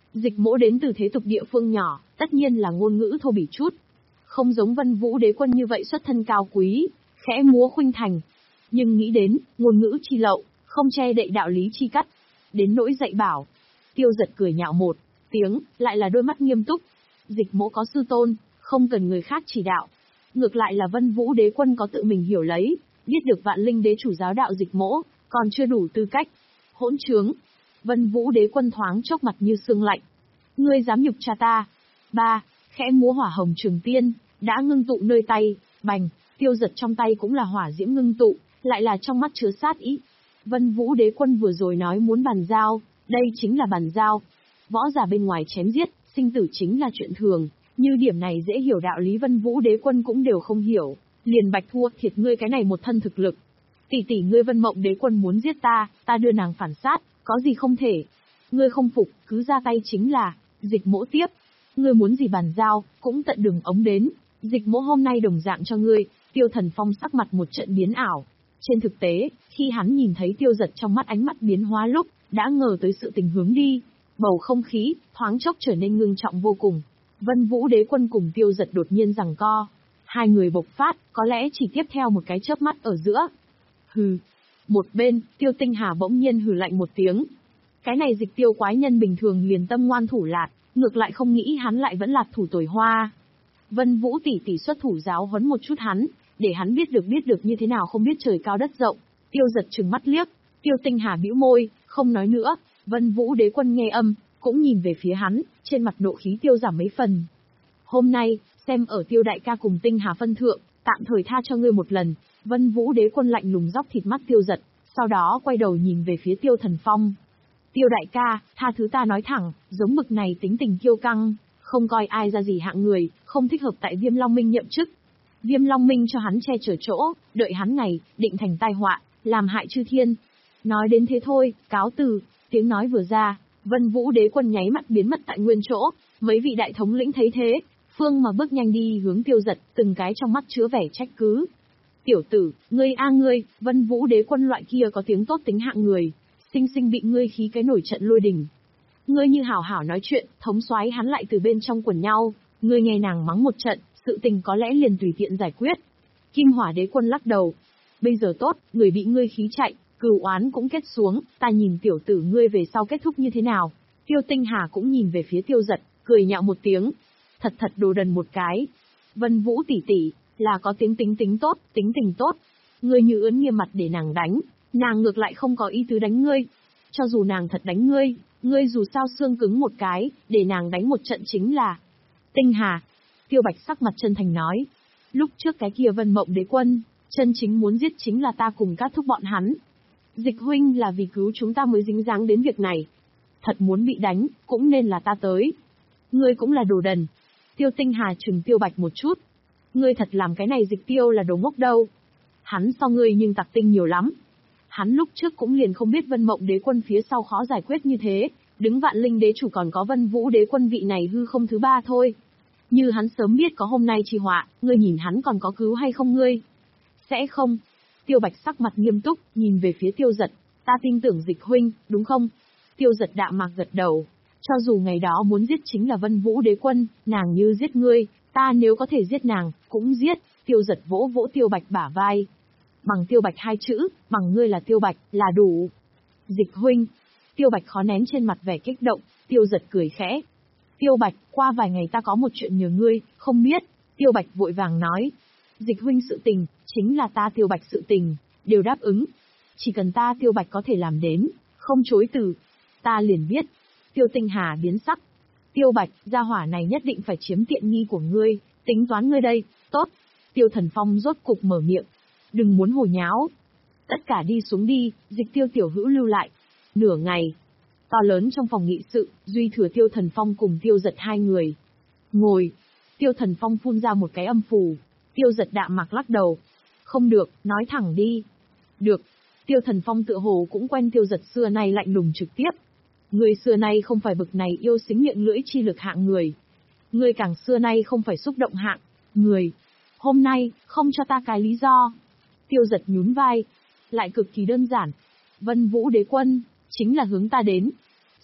Dịch Mỗ đến từ thế tục địa phương nhỏ, tất nhiên là ngôn ngữ thô bỉ chút. Không giống Vân Vũ Đế Quân như vậy xuất thân cao quý, khẽ múa khuynh thành. Nhưng nghĩ đến, ngôn ngữ chi lậu, không che đậy đạo lý chi cắt. Đến nỗi dạy bảo. Tiêu Giật cười nhạo một tiếng, lại là đôi mắt nghiêm túc. Dịch Mỗ có sư tôn, không cần người khác chỉ đạo. Ngược lại là Vân Vũ Đế Quân có tự mình hiểu lấy, biết được Vạn Linh Đế chủ giáo đạo Dịch Mỗ, còn chưa đủ tư cách. Hỗn trướng. Vân Vũ Đế Quân thoáng chốc mặt như sương lạnh. Ngươi dám nhục cha ta. Ba, khẽ múa hỏa hồng trường tiên, đã ngưng tụ nơi tay, bành, Tiêu Giật trong tay cũng là hỏa diễm ngưng tụ, lại là trong mắt chứa sát ý. Vân Vũ Đế Quân vừa rồi nói muốn bàn giao, đây chính là bàn giao. Võ giả bên ngoài chém giết, sinh tử chính là chuyện thường, như điểm này dễ hiểu đạo lý Vân Vũ Đế Quân cũng đều không hiểu, liền bạch thua thiệt ngươi cái này một thân thực lực. Tỷ tỷ ngươi Vân Mộng Đế Quân muốn giết ta, ta đưa nàng phản sát, có gì không thể. Ngươi không phục, cứ ra tay chính là. Dịch Mỗ tiếp. Ngươi muốn gì bàn giao, cũng tận đường ống đến. Dịch Mỗ hôm nay đồng dạng cho ngươi. Tiêu Thần Phong sắc mặt một trận biến ảo. Trên thực tế, khi hắn nhìn thấy Tiêu Giật trong mắt ánh mắt biến hóa lúc, đã ngờ tới sự tình hướng đi. Bầu không khí, thoáng chốc trở nên ngưng trọng vô cùng. Vân Vũ Đế Quân cùng Tiêu Giật đột nhiên giằng co. Hai người bộc phát, có lẽ chỉ tiếp theo một cái chớp mắt ở giữa. Hừ. Một bên, Tiêu Tinh Hà bỗng nhiên hừ lạnh một tiếng. Cái này Dịch Tiêu quái nhân bình thường liền tâm ngoan thủ lạt, ngược lại không nghĩ hắn lại vẫn lạc thủ tồi hoa. Vân Vũ tỷ tỷ xuất thủ giáo huấn một chút hắn, để hắn biết được biết được như thế nào không biết trời cao đất rộng. Tiêu Giật trừng mắt liếc, Tiêu Tinh Hà bĩu môi, không nói nữa. Vân Vũ Đế Quân nghe âm, cũng nhìn về phía hắn, trên mặt nộ khí tiêu giảm mấy phần. Hôm nay, xem ở Tiêu đại ca cùng Tinh Hà phân thượng, tạm thời tha cho ngươi một lần. Vân Vũ Đế Quân lạnh lùng róc thịt mắt Tiêu Giật, sau đó quay đầu nhìn về phía Tiêu Thần Phong. Tiêu đại ca, tha thứ ta nói thẳng, giống bực này tính tình kiêu căng, không coi ai ra gì hạng người, không thích hợp tại Viêm Long Minh nhậm chức. Viêm Long Minh cho hắn che chở chỗ, đợi hắn ngày, định thành tai họa, làm hại chư thiên. Nói đến thế thôi, cáo từ, tiếng nói vừa ra, Vân Vũ Đế Quân nháy mắt biến mất tại nguyên chỗ, mấy vị đại thống lĩnh thấy thế, phương mà bước nhanh đi hướng Tiêu Giật, từng cái trong mắt chứa vẻ trách cứ. Tiểu tử, ngươi a ngươi, Vân Vũ Đế Quân loại kia có tiếng tốt tính hạng người, sinh sinh bị ngươi khí cái nổi trận lôi đình. Ngươi như hảo hảo nói chuyện, thống soái hắn lại từ bên trong quần nhau, ngươi nghe nàng mắng một trận, sự tình có lẽ liền tùy tiện giải quyết. Kim Hỏa Đế Quân lắc đầu. Bây giờ tốt, người bị ngươi khí chạy, cừu oán cũng kết xuống, ta nhìn tiểu tử ngươi về sau kết thúc như thế nào. Tiêu Tinh Hà cũng nhìn về phía Tiêu Giật, cười nhạo một tiếng. Thật thật đồ đần một cái. Vân Vũ tỷ tỷ, là có tiếng tính tính tốt, tính tình tốt. Ngươi như ướn nghiêm mặt để nàng đánh, nàng ngược lại không có ý tứ đánh ngươi. Cho dù nàng thật đánh ngươi, ngươi dù sao xương cứng một cái, để nàng đánh một trận chính là. Tinh Hà. Tiêu Bạch sắc mặt chân thành nói. Lúc trước cái kia Vân Mộng Đế Quân, chân chính muốn giết chính là ta cùng các thúc bọn hắn. Dịch huynh là vì cứu chúng ta mới dính dáng đến việc này. Thật muốn bị đánh, cũng nên là ta tới. Ngươi cũng là đồ đần. Tiêu Tinh Hà trừng Tiêu Bạch một chút. Ngươi thật làm cái này Dịch Tiêu là đồ ngốc đâu. Hắn so ngươi nhưng tặc tinh nhiều lắm. Hắn lúc trước cũng liền không biết Vân Mộng Đế Quân phía sau khó giải quyết như thế, đứng Vạn Linh Đế chủ còn có Vân Vũ Đế Quân vị này hư không thứ ba thôi. Như hắn sớm biết có hôm nay chi họa, ngươi nhìn hắn còn có cứu hay không ngươi? Sẽ không. Tiêu Bạch sắc mặt nghiêm túc, nhìn về phía Tiêu Giật, ta tin tưởng Dịch huynh, đúng không? Tiêu Giật đạm mạc gật đầu, cho dù ngày đó muốn giết chính là Vân Vũ Đế Quân, nàng như giết ngươi, ta nếu có thể giết nàng, cũng giết. Tiêu Giật vỗ vỗ Tiêu Bạch bả vai. Bằng Tiêu Bạch hai chữ, bằng ngươi là Tiêu Bạch, là đủ. Dịch huynh. Tiêu Bạch khó nén trên mặt vẻ kích động, Tiêu Giật cười khẽ. Tiêu Bạch, qua vài ngày ta có một chuyện nhờ ngươi, không biết. Tiêu Bạch vội vàng nói. Dịch huynh sự tình, chính là ta Tiêu Bạch sự tình, đều đáp ứng. Chỉ cần ta Tiêu Bạch có thể làm đến, không chối từ. Ta liền biết. Tiêu Tinh Hà biến sắc. Tiêu Bạch, gia hỏa này nhất định phải chiếm tiện nghi của ngươi, tính toán ngươi đây, tốt. Tiêu Thần Phong rốt cục mở miệng. Đừng muốn hồ nháo. Tất cả đi xuống đi, Dịch Tiêu tiểu hữu lưu lại. Nửa ngày. To lớn trong phòng nghị sự, duy thừa Tiêu Thần Phong cùng Tiêu Giật hai người. Ngồi. Tiêu Thần Phong phun ra một cái âm phù. Tiêu Giật đạm mạc lắc đầu. Không được, nói thẳng đi. Được. Tiêu Thần Phong tựa hồ cũng quen Tiêu Giật xưa nay lạnh lùng trực tiếp. Người xưa nay không phải bực này yêu xính miệng lưỡi chi lực hạng người. Người càng xưa nay không phải xúc động hạng người. Hôm nay, không cho ta cái lý do. Tiêu Giật nhún vai. Lại cực kỳ đơn giản. Vân Vũ Đế Quân, chính là hướng ta đến.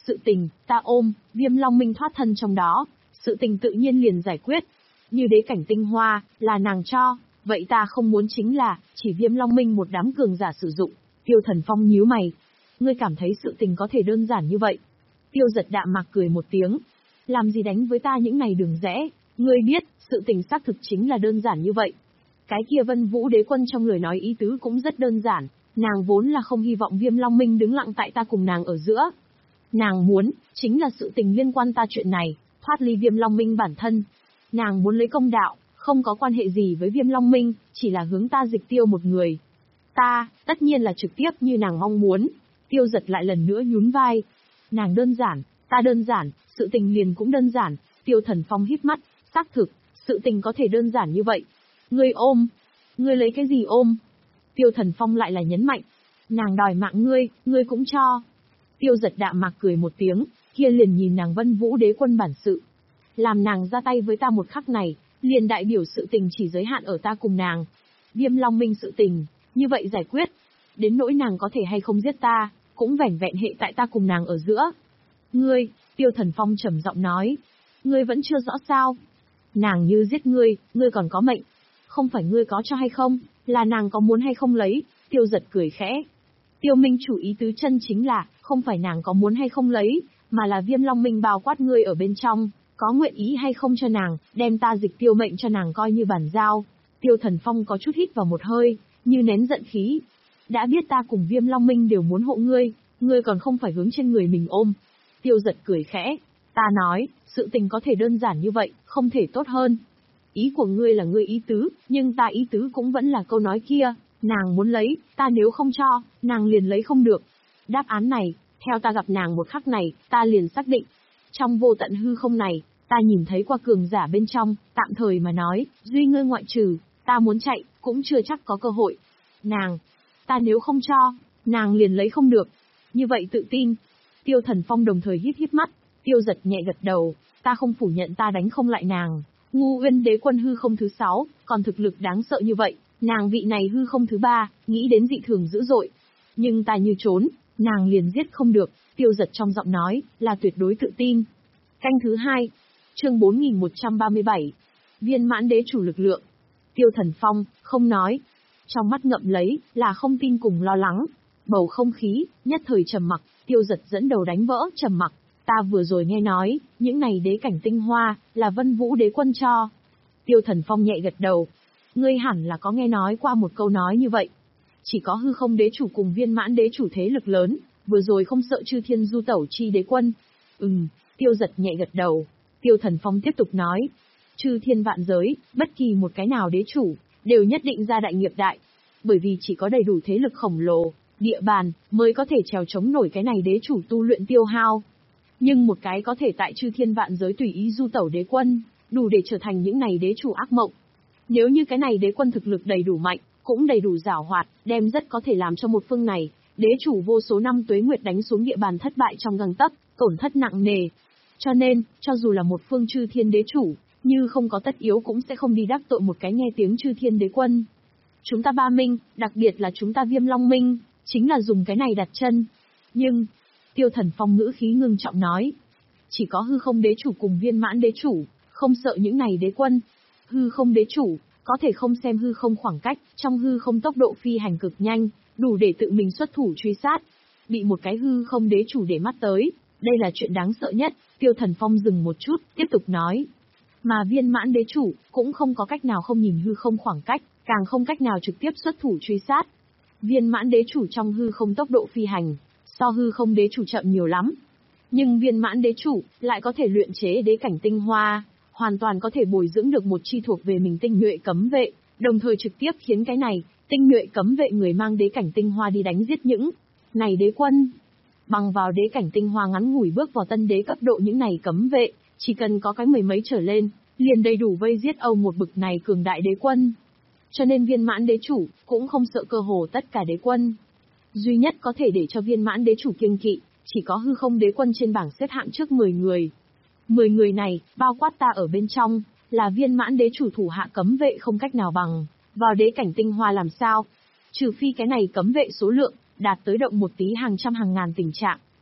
Sự tình, ta ôm, Viêm Long Minh thoát thân trong đó, sự tình tự nhiên liền giải quyết. Như đế cảnh tinh hoa, là nàng cho, vậy ta không muốn chính là, chỉ Viêm Long Minh một đám cường giả sử dụng. Tiêu Thần Phong nhíu mày. Ngươi cảm thấy sự tình có thể đơn giản như vậy? Tiêu Giật đạm mạc cười một tiếng. Làm gì đánh với ta những này đường rẽ, ngươi biết, sự tình xác thực chính là đơn giản như vậy. Cái kia Vân Vũ Đế Quân trong lời nói ý tứ cũng rất đơn giản, nàng vốn là không hy vọng Viêm Long Minh đứng lặng tại ta cùng nàng ở giữa. Nàng muốn, chính là sự tình liên quan ta chuyện này, thoát ly Viêm Long Minh bản thân. Nàng muốn lấy công đạo, không có quan hệ gì với Viêm Long Minh, chỉ là hướng ta dịch tiêu một người. Ta, tất nhiên là trực tiếp như nàng mong muốn. Tiêu Giật lại lần nữa nhún vai. Nàng đơn giản, ta đơn giản, sự tình liền cũng đơn giản. Tiêu Thần Phong híp mắt, xác thực, sự tình có thể đơn giản như vậy. Ngươi ôm, ngươi lấy cái gì ôm? Tiêu Thần Phong lại là nhấn mạnh. Nàng đòi mạng ngươi, ngươi cũng cho. Tiêu Giật đạm mạc cười một tiếng, kia liền nhìn nàng Vân Vũ Đế Quân bản sự. Làm nàng ra tay với ta một khắc này, liền đại biểu sự tình chỉ giới hạn ở ta cùng nàng. Viêm Long Minh sự tình, như vậy giải quyết. Đến nỗi nàng có thể hay không giết ta, cũng vẻn vẹn hệ tại ta cùng nàng ở giữa. Ngươi, Tiêu Thần Phong trầm giọng nói, ngươi vẫn chưa rõ sao? Nàng như giết ngươi, ngươi còn có mệnh. Không phải ngươi có cho hay không, là nàng có muốn hay không lấy. Tiêu Giật cười khẽ. Tiêu Minh chủ ý tứ chân chính là, không phải nàng có muốn hay không lấy, mà là Viêm Long Minh bao quát ngươi ở bên trong, có nguyện ý hay không cho nàng, đem ta dịch tiêu mệnh cho nàng coi như bản giao. Tiêu Thần Phong có chút hít vào một hơi, như nén giận khí. Đã biết ta cùng Viêm Long Minh đều muốn hộ ngươi, ngươi còn không phải hướng trên người mình ôm. Tiêu Giật cười khẽ. Ta nói, sự tình có thể đơn giản như vậy, không thể tốt hơn. Ý của ngươi là ngươi ý tứ, nhưng ta ý tứ cũng vẫn là câu nói kia, nàng muốn lấy, ta nếu không cho, nàng liền lấy không được. Đáp án này, theo ta gặp nàng một khắc này, ta liền xác định. Trong vô tận hư không này, ta nhìn thấy qua cường giả bên trong, tạm thời mà nói, duy ngươi ngoại trừ, ta muốn chạy, cũng chưa chắc có cơ hội. Nàng, ta nếu không cho, nàng liền lấy không được. Như vậy tự tin. Tiêu Thần Phong đồng thời híp híp mắt, Tiêu Giật nhẹ gật đầu, ta không phủ nhận ta đánh không lại nàng. Ngu Uyên Đế Quân hư không thứ sáu, còn thực lực đáng sợ như vậy, nàng vị này hư không thứ ba, nghĩ đến dị thường dữ dội. Nhưng ta như trốn, nàng liền giết không được, Tiêu Giật trong giọng nói, là tuyệt đối tự tin. Canh thứ hai, chương bốn nghìn một trăm ba mươi bảy, viên mãn đế chủ lực lượng. Tiêu Thần Phong, không nói. Trong mắt ngậm lấy, là không tin cùng lo lắng. Bầu không khí, nhất thời trầm mặc, Tiêu Giật dẫn đầu đánh vỡ trầm mặc. Ta vừa rồi nghe nói, những này đế cảnh tinh hoa, là Vân Vũ Đế Quân cho. Tiêu Thần Phong nhẹ gật đầu. Ngươi hẳn là có nghe nói qua một câu nói như vậy. Chỉ có hư không đế chủ cùng viên mãn đế chủ thế lực lớn, vừa rồi không sợ chư thiên du tẩu chi đế quân. Ừm, Tiêu Giật nhẹ gật đầu. Tiêu Thần Phong tiếp tục nói. Chư thiên vạn giới, bất kỳ một cái nào đế chủ, đều nhất định ra đại nghiệp đại. Bởi vì chỉ có đầy đủ thế lực khổng lồ, địa bàn, mới có thể trèo chống nổi cái này đế chủ tu luyện tiêu hao. Nhưng một cái có thể tại chư thiên vạn giới tùy ý du tẩu đế quân, đủ để trở thành những này đế chủ ác mộng. Nếu như cái này đế quân thực lực đầy đủ mạnh, cũng đầy đủ giảo hoạt, đem rất có thể làm cho một phương này, đế chủ vô số năm tuế nguyệt đánh xuống địa bàn thất bại trong gang tấc, tổn thất nặng nề. Cho nên, cho dù là một phương chư thiên đế chủ, như không có tất yếu cũng sẽ không đi đắc tội một cái nghe tiếng chư thiên đế quân. Chúng ta ba minh, đặc biệt là chúng ta Viêm Long Minh, chính là dùng cái này đặt chân. Nhưng, Tiêu Thần Phong ngữ khí ngưng trọng nói, chỉ có hư không đế chủ cùng viên mãn đế chủ, không sợ những này đế quân. Hư không đế chủ, có thể không xem hư không khoảng cách, trong hư không tốc độ phi hành cực nhanh, đủ để tự mình xuất thủ truy sát. Bị một cái hư không đế chủ để mắt tới, đây là chuyện đáng sợ nhất. Tiêu Thần Phong dừng một chút, tiếp tục nói. Mà viên mãn đế chủ, cũng không có cách nào không nhìn hư không khoảng cách, càng không cách nào trực tiếp xuất thủ truy sát. Viên mãn đế chủ trong hư không tốc độ phi hành, so hư không đế chủ chậm nhiều lắm. Nhưng viên mãn đế chủ, lại có thể luyện chế đế cảnh tinh hoa, hoàn toàn có thể bồi dưỡng được một chi thuộc về mình tinh nhuệ cấm vệ, đồng thời trực tiếp khiến cái này, tinh nhuệ cấm vệ người mang đế cảnh tinh hoa đi đánh giết những này đế quân. Bằng vào đế cảnh tinh hoa ngắn ngủi bước vào tân đế cấp độ những này cấm vệ, chỉ cần có cái mười mấy trở lên, liền đầy đủ vây giết Âu một bực này cường đại đế quân. Cho nên viên mãn đế chủ, cũng không sợ cơ hồ tất cả đế quân. Duy nhất có thể để cho viên mãn đế chủ kiêng kỵ, chỉ có hư không đế quân trên bảng xếp hạng trước mười người. mười người này, bao quát ta ở bên trong, là viên mãn đế chủ thủ hạ cấm vệ không cách nào bằng, vào đế cảnh tinh hoa làm sao. Trừ phi cái này cấm vệ số lượng, đạt tới động một tí hàng trăm hàng ngàn tình trạng,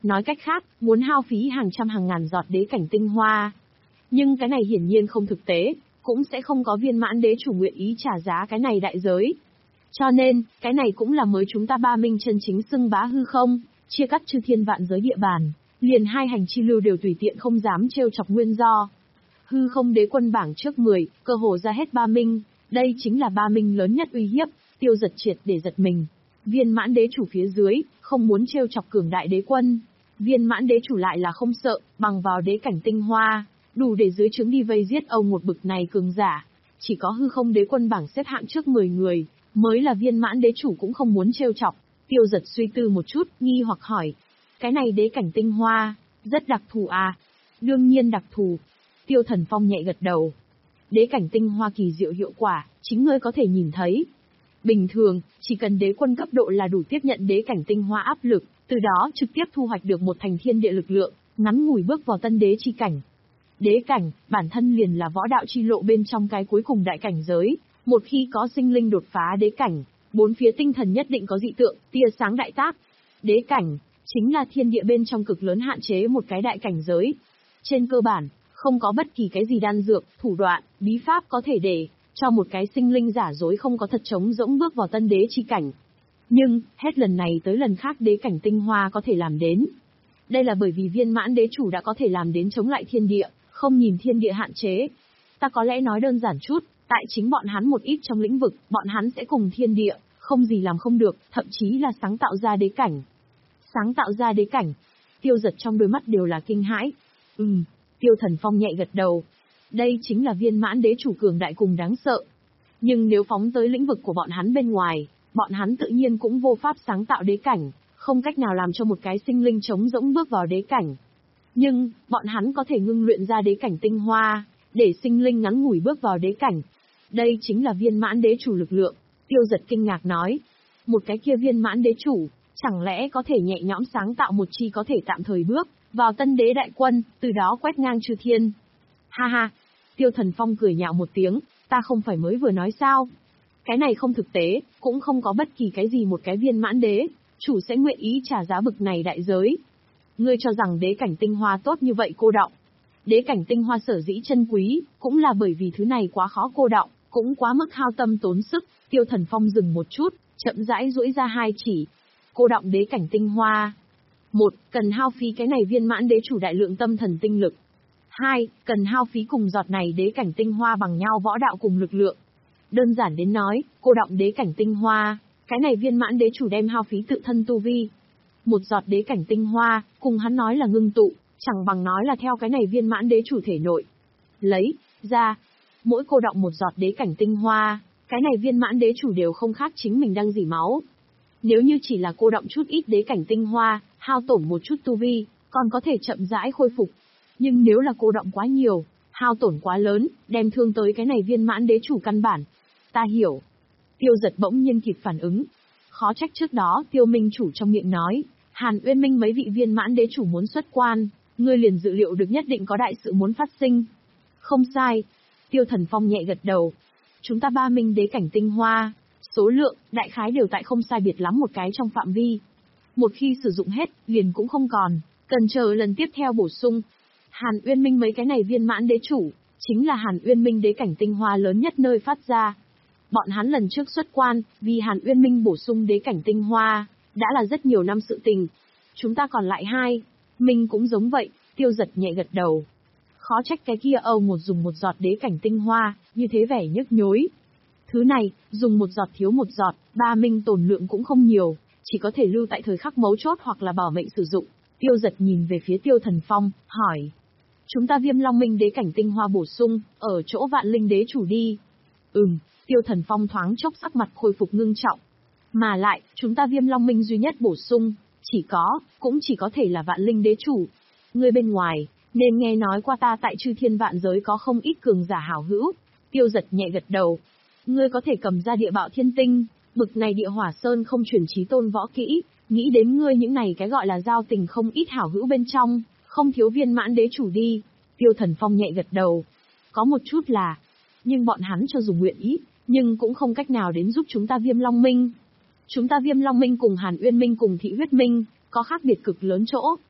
Nói cách khác, muốn hao phí hàng trăm hàng ngàn giọt đế cảnh tinh hoa. Nhưng cái này hiển nhiên không thực tế, cũng sẽ không có viên mãn đế chủ nguyện ý trả giá cái này đại giới. Cho nên, cái này cũng là mới chúng ta ba minh chân chính xưng bá hư không, chia cắt chư thiên vạn giới địa bàn, liền hai hành chi lưu đều tùy tiện không dám trêu chọc nguyên do. Hư không đế quân bảng trước mười, cơ hồ ra hết ba minh, đây chính là ba minh lớn nhất uy hiếp, Tiêu Giật triệt để giật mình. Viên mãn đế chủ phía dưới, không muốn trêu chọc cường đại đế quân. Viên mãn đế chủ lại là không sợ, bằng vào đế cảnh tinh hoa, đủ để dưới trướng đi vây giết Âu một bực này cường giả. Chỉ có hư không đế quân bảng xếp hạng trước mười người, mới là viên mãn đế chủ cũng không muốn trêu chọc. Tiêu Giật suy tư một chút, nghi hoặc hỏi. Cái này đế cảnh tinh hoa, rất đặc thù à? Đương nhiên đặc thù. Tiêu Thần Phong nhẹ gật đầu. Đế cảnh tinh hoa kỳ diệu hiệu quả, chính ngươi có thể nhìn thấy. Bình thường, chỉ cần đế quân cấp độ là đủ tiếp nhận đế cảnh tinh hoa áp lực, từ đó trực tiếp thu hoạch được một thành thiên địa lực lượng, ngắn ngủi bước vào tân đế chi cảnh. Đế cảnh, bản thân liền là võ đạo chi lộ bên trong cái cuối cùng đại cảnh giới, một khi có sinh linh đột phá đế cảnh, bốn phía tinh thần nhất định có dị tượng, tia sáng đại tác. Đế cảnh, chính là thiên địa bên trong cực lớn hạn chế một cái đại cảnh giới. Trên cơ bản, không có bất kỳ cái gì đan dược, thủ đoạn, bí pháp có thể để cho một cái sinh linh giả dối không có thật trống rỗng bước vào tân đế chi cảnh. Nhưng, hết lần này tới lần khác đế cảnh tinh hoa có thể làm đến. Đây là bởi vì viên mãn đế chủ đã có thể làm đến chống lại thiên địa, không nhìn thiên địa hạn chế. Ta có lẽ nói đơn giản chút, tại chính bọn hắn một ít trong lĩnh vực, bọn hắn sẽ cùng thiên địa, không gì làm không được, thậm chí là sáng tạo ra đế cảnh. Sáng tạo ra đế cảnh. Tiêu Giật trong đôi mắt đều là kinh hãi. Ừm, Tiêu Thần Phong nhẹ gật đầu. Đây chính là viên mãn đế chủ cường đại cùng đáng sợ. Nhưng nếu phóng tới lĩnh vực của bọn hắn bên ngoài, bọn hắn tự nhiên cũng vô pháp sáng tạo đế cảnh, không cách nào làm cho một cái sinh linh trống rỗng bước vào đế cảnh. Nhưng, bọn hắn có thể ngưng luyện ra đế cảnh tinh hoa, để sinh linh ngắn ngủi bước vào đế cảnh. Đây chính là viên mãn đế chủ lực lượng. Tiêu Giật kinh ngạc nói. Một cái kia viên mãn đế chủ, chẳng lẽ có thể nhẹ nhõm sáng tạo một chi có thể tạm thời bước vào tân đế đại quân, từ đó quét ngang chư thiên. Ha ha, Tiêu Thần Phong cười nhạo một tiếng, ta không phải mới vừa nói sao? Cái này không thực tế, cũng không có bất kỳ cái gì một cái viên mãn đế chủ sẽ nguyện ý trả giá bực này đại giới. Ngươi cho rằng đế cảnh tinh hoa tốt như vậy cô đọng. Đế cảnh tinh hoa sở dĩ chân quý, cũng là bởi vì thứ này quá khó cô đọng, cũng quá mức hao tâm tốn sức. Tiêu Thần Phong dừng một chút, chậm rãi duỗi ra hai chỉ. Cô đọng đế cảnh tinh hoa. Một, cần hao phí cái này viên mãn đế chủ đại lượng tâm thần tinh lực. Hai, cần hao phí cùng giọt này đế cảnh tinh hoa bằng nhau võ đạo cùng lực lượng. Đơn giản đến nói, cô đọng đế cảnh tinh hoa, cái này viên mãn đế chủ đem hao phí tự thân tu vi. Một giọt đế cảnh tinh hoa, cùng hắn nói là ngưng tụ, chẳng bằng nói là theo cái này viên mãn đế chủ thể nội. Lấy, ra, mỗi cô đọng một giọt đế cảnh tinh hoa, cái này viên mãn đế chủ đều không khác chính mình đang dỉ máu. Nếu như chỉ là cô đọng chút ít đế cảnh tinh hoa, hao tổn một chút tu vi, còn có thể chậm rãi khôi phục. Nhưng nếu là cô đọng quá nhiều, hao tổn quá lớn, đem thương tới cái này viên mãn đế chủ căn bản. Ta hiểu. Tiêu Giật bỗng nhiên kịp phản ứng. Khó trách trước đó Tiêu Minh chủ trong miệng nói, Hàn Uyên Minh mấy vị viên mãn đế chủ muốn xuất quan, ngươi liền dự liệu được nhất định có đại sự muốn phát sinh. Không sai. Tiêu Thần Phong nhẹ gật đầu. Chúng ta ba minh đế cảnh tinh hoa, số lượng, đại khái đều tại không sai biệt lắm một cái trong phạm vi. Một khi sử dụng hết, liền cũng không còn, cần chờ lần tiếp theo bổ sung. Hàn Uyên Minh mấy cái này viên mãn đế chủ, chính là Hàn Uyên Minh đế cảnh tinh hoa lớn nhất nơi phát ra. Bọn hắn lần trước xuất quan, vì Hàn Uyên Minh bổ sung đế cảnh tinh hoa, đã là rất nhiều năm sự tình. Chúng ta còn lại hai, Minh cũng giống vậy. Tiêu Giật nhẹ gật đầu. Khó trách cái kia Âu một dùng một giọt đế cảnh tinh hoa, như thế vẻ nhức nhối. Thứ này, dùng một giọt thiếu một giọt, ba Minh tồn lượng cũng không nhiều, chỉ có thể lưu tại thời khắc mấu chốt hoặc là bảo mệnh sử dụng. Tiêu Giật nhìn về phía Tiêu Thần Phong, hỏi. Chúng ta Viêm Long Minh đế cảnh tinh hoa bổ sung, ở chỗ Vạn Linh đế chủ đi. Ừm, Tiêu Thần Phong thoáng chốc sắc mặt khôi phục ngưng trọng. Mà lại, chúng ta Viêm Long Minh duy nhất bổ sung, chỉ có, cũng chỉ có thể là Vạn Linh đế chủ. Người bên ngoài, nên nghe nói qua ta tại chư thiên vạn giới có không ít cường giả hảo hữu. Tiêu Giật nhẹ gật đầu. Ngươi có thể cầm ra địa bạo thiên tinh, bực này địa hỏa sơn không chuyển trí tôn võ kỹ, nghĩ đến ngươi những này cái gọi là giao tình không ít hảo hữu bên trong, không thiếu viên mãn đế chủ đi. Tiêu Thần Phong nhẹ gật đầu. Có một chút là, nhưng bọn hắn cho dù nguyện ý, nhưng cũng không cách nào đến giúp chúng ta Viêm Long Minh. Chúng ta Viêm Long Minh cùng Hàn Uyên Minh cùng Thị Huyết Minh, có khác biệt cực lớn chỗ.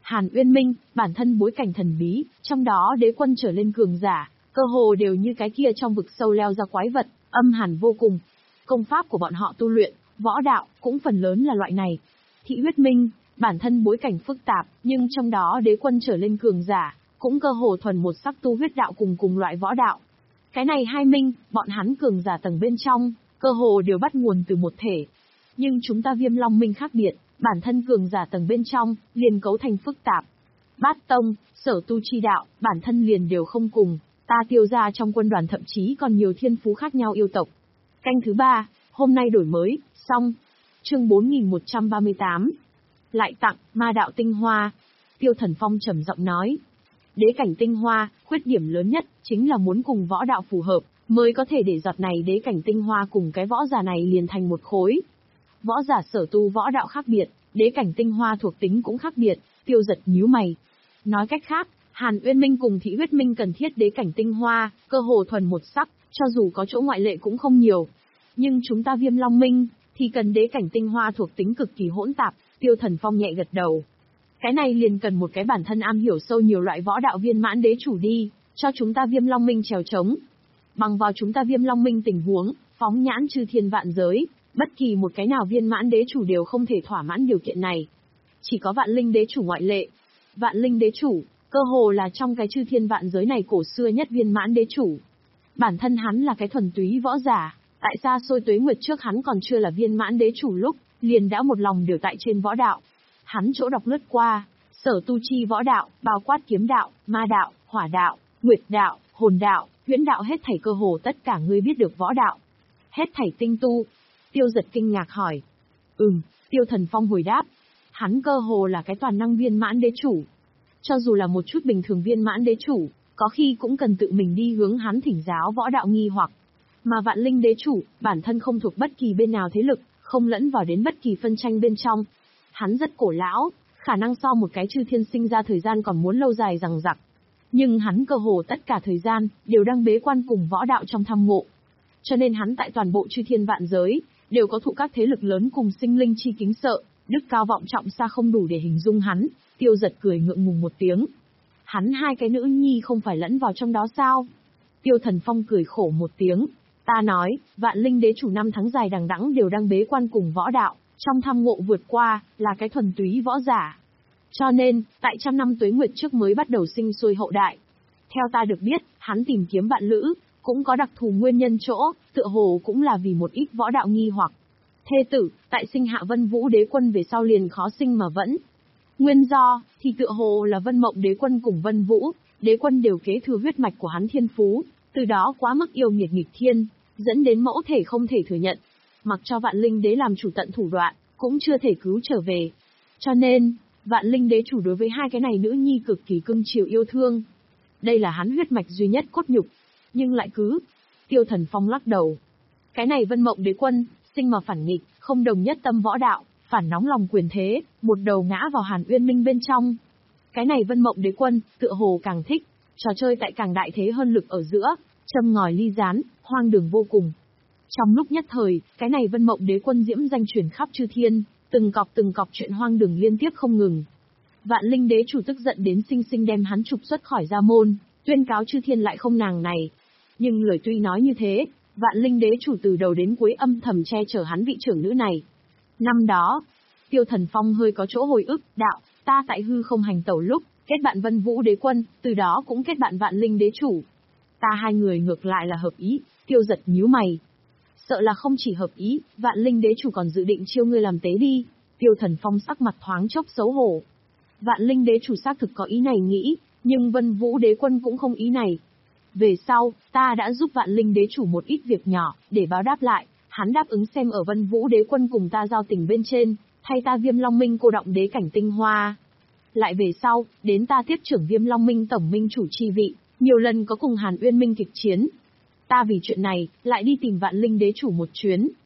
Hàn Uyên Minh, bản thân bối cảnh thần bí, trong đó đế quân trở lên cường giả, cơ hồ đều như cái kia trong vực sâu leo ra quái vật, âm hàn vô cùng. Công pháp của bọn họ tu luyện, võ đạo, cũng phần lớn là loại này. Thị Huyết Minh, bản thân bối cảnh phức tạp, nhưng trong đó đế quân trở lên cường giả, cũng cơ hồ thuần một sắc tu huyết đạo cùng cùng loại võ đạo. Cái này hai minh, bọn hắn cường giả tầng bên trong, cơ hồ đều bắt nguồn từ một thể. Nhưng chúng ta Viêm Long Minh khác biệt, bản thân cường giả tầng bên trong, liền cấu thành phức tạp. Bát tông, sở tu chi đạo, bản thân liền đều không cùng, ta Tiêu gia trong quân đoàn thậm chí còn nhiều thiên phú khác nhau yêu tộc. Canh thứ ba, hôm nay đổi mới, xong. Chương bốn nghìn một trăm ba mươi tám. Lại tặng, ma đạo tinh hoa. Tiêu Thần Phong trầm giọng nói. Đế cảnh tinh hoa, khuyết điểm lớn nhất, chính là muốn cùng võ đạo phù hợp, mới có thể để giọt này đế cảnh tinh hoa cùng cái võ giả này liền thành một khối. Võ giả sở tu võ đạo khác biệt, đế cảnh tinh hoa thuộc tính cũng khác biệt, Tiêu giật nhíu mày. Nói cách khác, Hàn Uyên Minh cùng Thị Huyết Minh cần thiết đế cảnh tinh hoa, cơ hồ thuần một sắc, cho dù có chỗ ngoại lệ cũng không nhiều. Nhưng chúng ta Viêm Long Minh, thì cần đế cảnh tinh hoa thuộc tính cực kỳ hỗn tạp, Tiêu Thần Phong nhẹ gật đầu. Cái này liền cần một cái bản thân am hiểu sâu nhiều loại võ đạo viên mãn đế chủ đi, cho chúng ta Viêm Long Minh trèo trống. Bằng vào chúng ta Viêm Long Minh tình huống, phóng nhãn chư thiên vạn giới, bất kỳ một cái nào viên mãn đế chủ đều không thể thỏa mãn điều kiện này. Chỉ có Vạn Linh đế chủ ngoại lệ. Vạn Linh đế chủ, cơ hồ là trong cái chư thiên vạn giới này cổ xưa nhất viên mãn đế chủ. Bản thân hắn là cái thuần túy võ giả, tại xa xôi tuế nguyệt trước hắn còn chưa là viên mãn đế chủ lúc, liền đã một lòng điều tại trên võ đạo. Hắn chỗ đọc lướt qua, sở tu chi võ đạo, bao quát kiếm đạo, ma đạo, hỏa đạo, nguyệt đạo, hồn đạo, huyễn đạo hết thảy cơ hồ tất cả ngươi biết được võ đạo. Hết thảy tinh tu. Tiêu giật kinh ngạc hỏi. Ừm, Tiêu Thần Phong hồi đáp. Hắn cơ hồ là cái toàn năng viên mãn đế chủ. Cho dù là một chút bình thường viên mãn đế chủ, có khi cũng cần tự mình đi hướng hắn thỉnh giáo võ đạo nghi hoặc. Mà Vạn Linh đế chủ, bản thân không thuộc bất kỳ bên nào thế lực, không lẫn vào đến bất kỳ phân tranh bên trong. Hắn rất cổ lão, khả năng so một cái chư thiên sinh ra thời gian còn muốn lâu dài rằng rặc. Nhưng hắn cơ hồ tất cả thời gian, đều đang bế quan cùng võ đạo trong thăm ngộ. Cho nên hắn tại toàn bộ chư thiên vạn giới, đều có thụ các thế lực lớn cùng sinh linh chi kính sợ, đức cao vọng trọng xa không đủ để hình dung hắn. Tiêu giật cười ngượng ngùng một tiếng. Hắn hai cái nữ nhi không phải lẫn vào trong đó sao? Tiêu Thần Phong cười khổ một tiếng. Ta nói, Vạn Linh đế chủ năm tháng dài đằng đẵng đều đang bế quan cùng võ đạo, trong thăm ngộ vượt qua, là cái thuần túy võ giả. Cho nên, tại trăm năm tuế nguyệt trước mới bắt đầu sinh sôi hậu đại. Theo ta được biết, hắn tìm kiếm bạn lữ, cũng có đặc thù nguyên nhân chỗ, tựa hồ cũng là vì một ít võ đạo nghi hoặc. Thê tử, tại sinh hạ Vân Vũ đế quân về sau liền khó sinh mà vẫn. Nguyên do, thì tựa hồ là Vân Mộng đế quân cùng Vân Vũ, đế quân đều kế thừa huyết mạch của hắn thiên phú, từ đó quá mức yêu nghiệt nghịch thiên, dẫn đến mẫu thể không thể thừa nhận. Mặc cho Vạn Linh đế làm chủ tận thủ đoạn, cũng chưa thể cứu trở về. Cho nên, Vạn Linh đế chủ đối với hai cái này nữ nhi cực kỳ cưng chiều yêu thương. Đây là hắn huyết mạch duy nhất cốt nhục. Nhưng lại cứ... Tiêu Thần Phong lắc đầu. Cái này Vân Mộng đế quân, sinh mà phản nghịch, không đồng nhất tâm võ đạo, phản nóng lòng quyền thế, một đầu ngã vào Hàn Uyên Minh bên trong. Cái này Vân Mộng đế quân, tựa hồ càng thích, trò chơi tại càng đại thế hơn lực ở giữa, châm ngòi ly gián, hoang đường vô cùng. Trong lúc nhất thời, cái này Vân Mộng đế quân diễm danh truyền khắp chư thiên, từng cọc từng cọc chuyện hoang đường liên tiếp không ngừng. Vạn Linh đế chủ tức giận đến sinh sinh đem hắn trục xuất khỏi gia môn, tuyên cáo chư thiên lại không nàng này. Nhưng lời tuy nói như thế, Vạn Linh đế chủ từ đầu đến cuối âm thầm che chở hắn vị trưởng nữ này. Năm đó, Tiêu Thần Phong hơi có chỗ hồi ức, đạo, ta tại hư không hành tẩu lúc, kết bạn Vân Vũ đế quân, từ đó cũng kết bạn Vạn Linh đế chủ. Ta hai người ngược lại là hợp ý, Tiêu giật nhíu mày. Sợ là không chỉ hợp ý, Vạn Linh đế chủ còn dự định chiêu ngươi làm tế đi. Tiêu Thần Phong sắc mặt thoáng chốc xấu hổ. Vạn Linh đế chủ xác thực có ý này nghĩ, nhưng Vân Vũ đế quân cũng không ý này. Về sau, ta đã giúp Vạn Linh đế chủ một ít việc nhỏ, để báo đáp lại, hắn đáp ứng xem ở Vân Vũ đế quân cùng ta giao tình bên trên, thay ta Viêm Long Minh cô động đế cảnh tinh hoa. Lại về sau, đến ta tiếp trưởng Viêm Long Minh tổng minh chủ chi vị, nhiều lần có cùng Hàn Uyên Minh kịch chiến. Ta vì chuyện này, lại đi tìm Vạn Linh đế chủ một chuyến,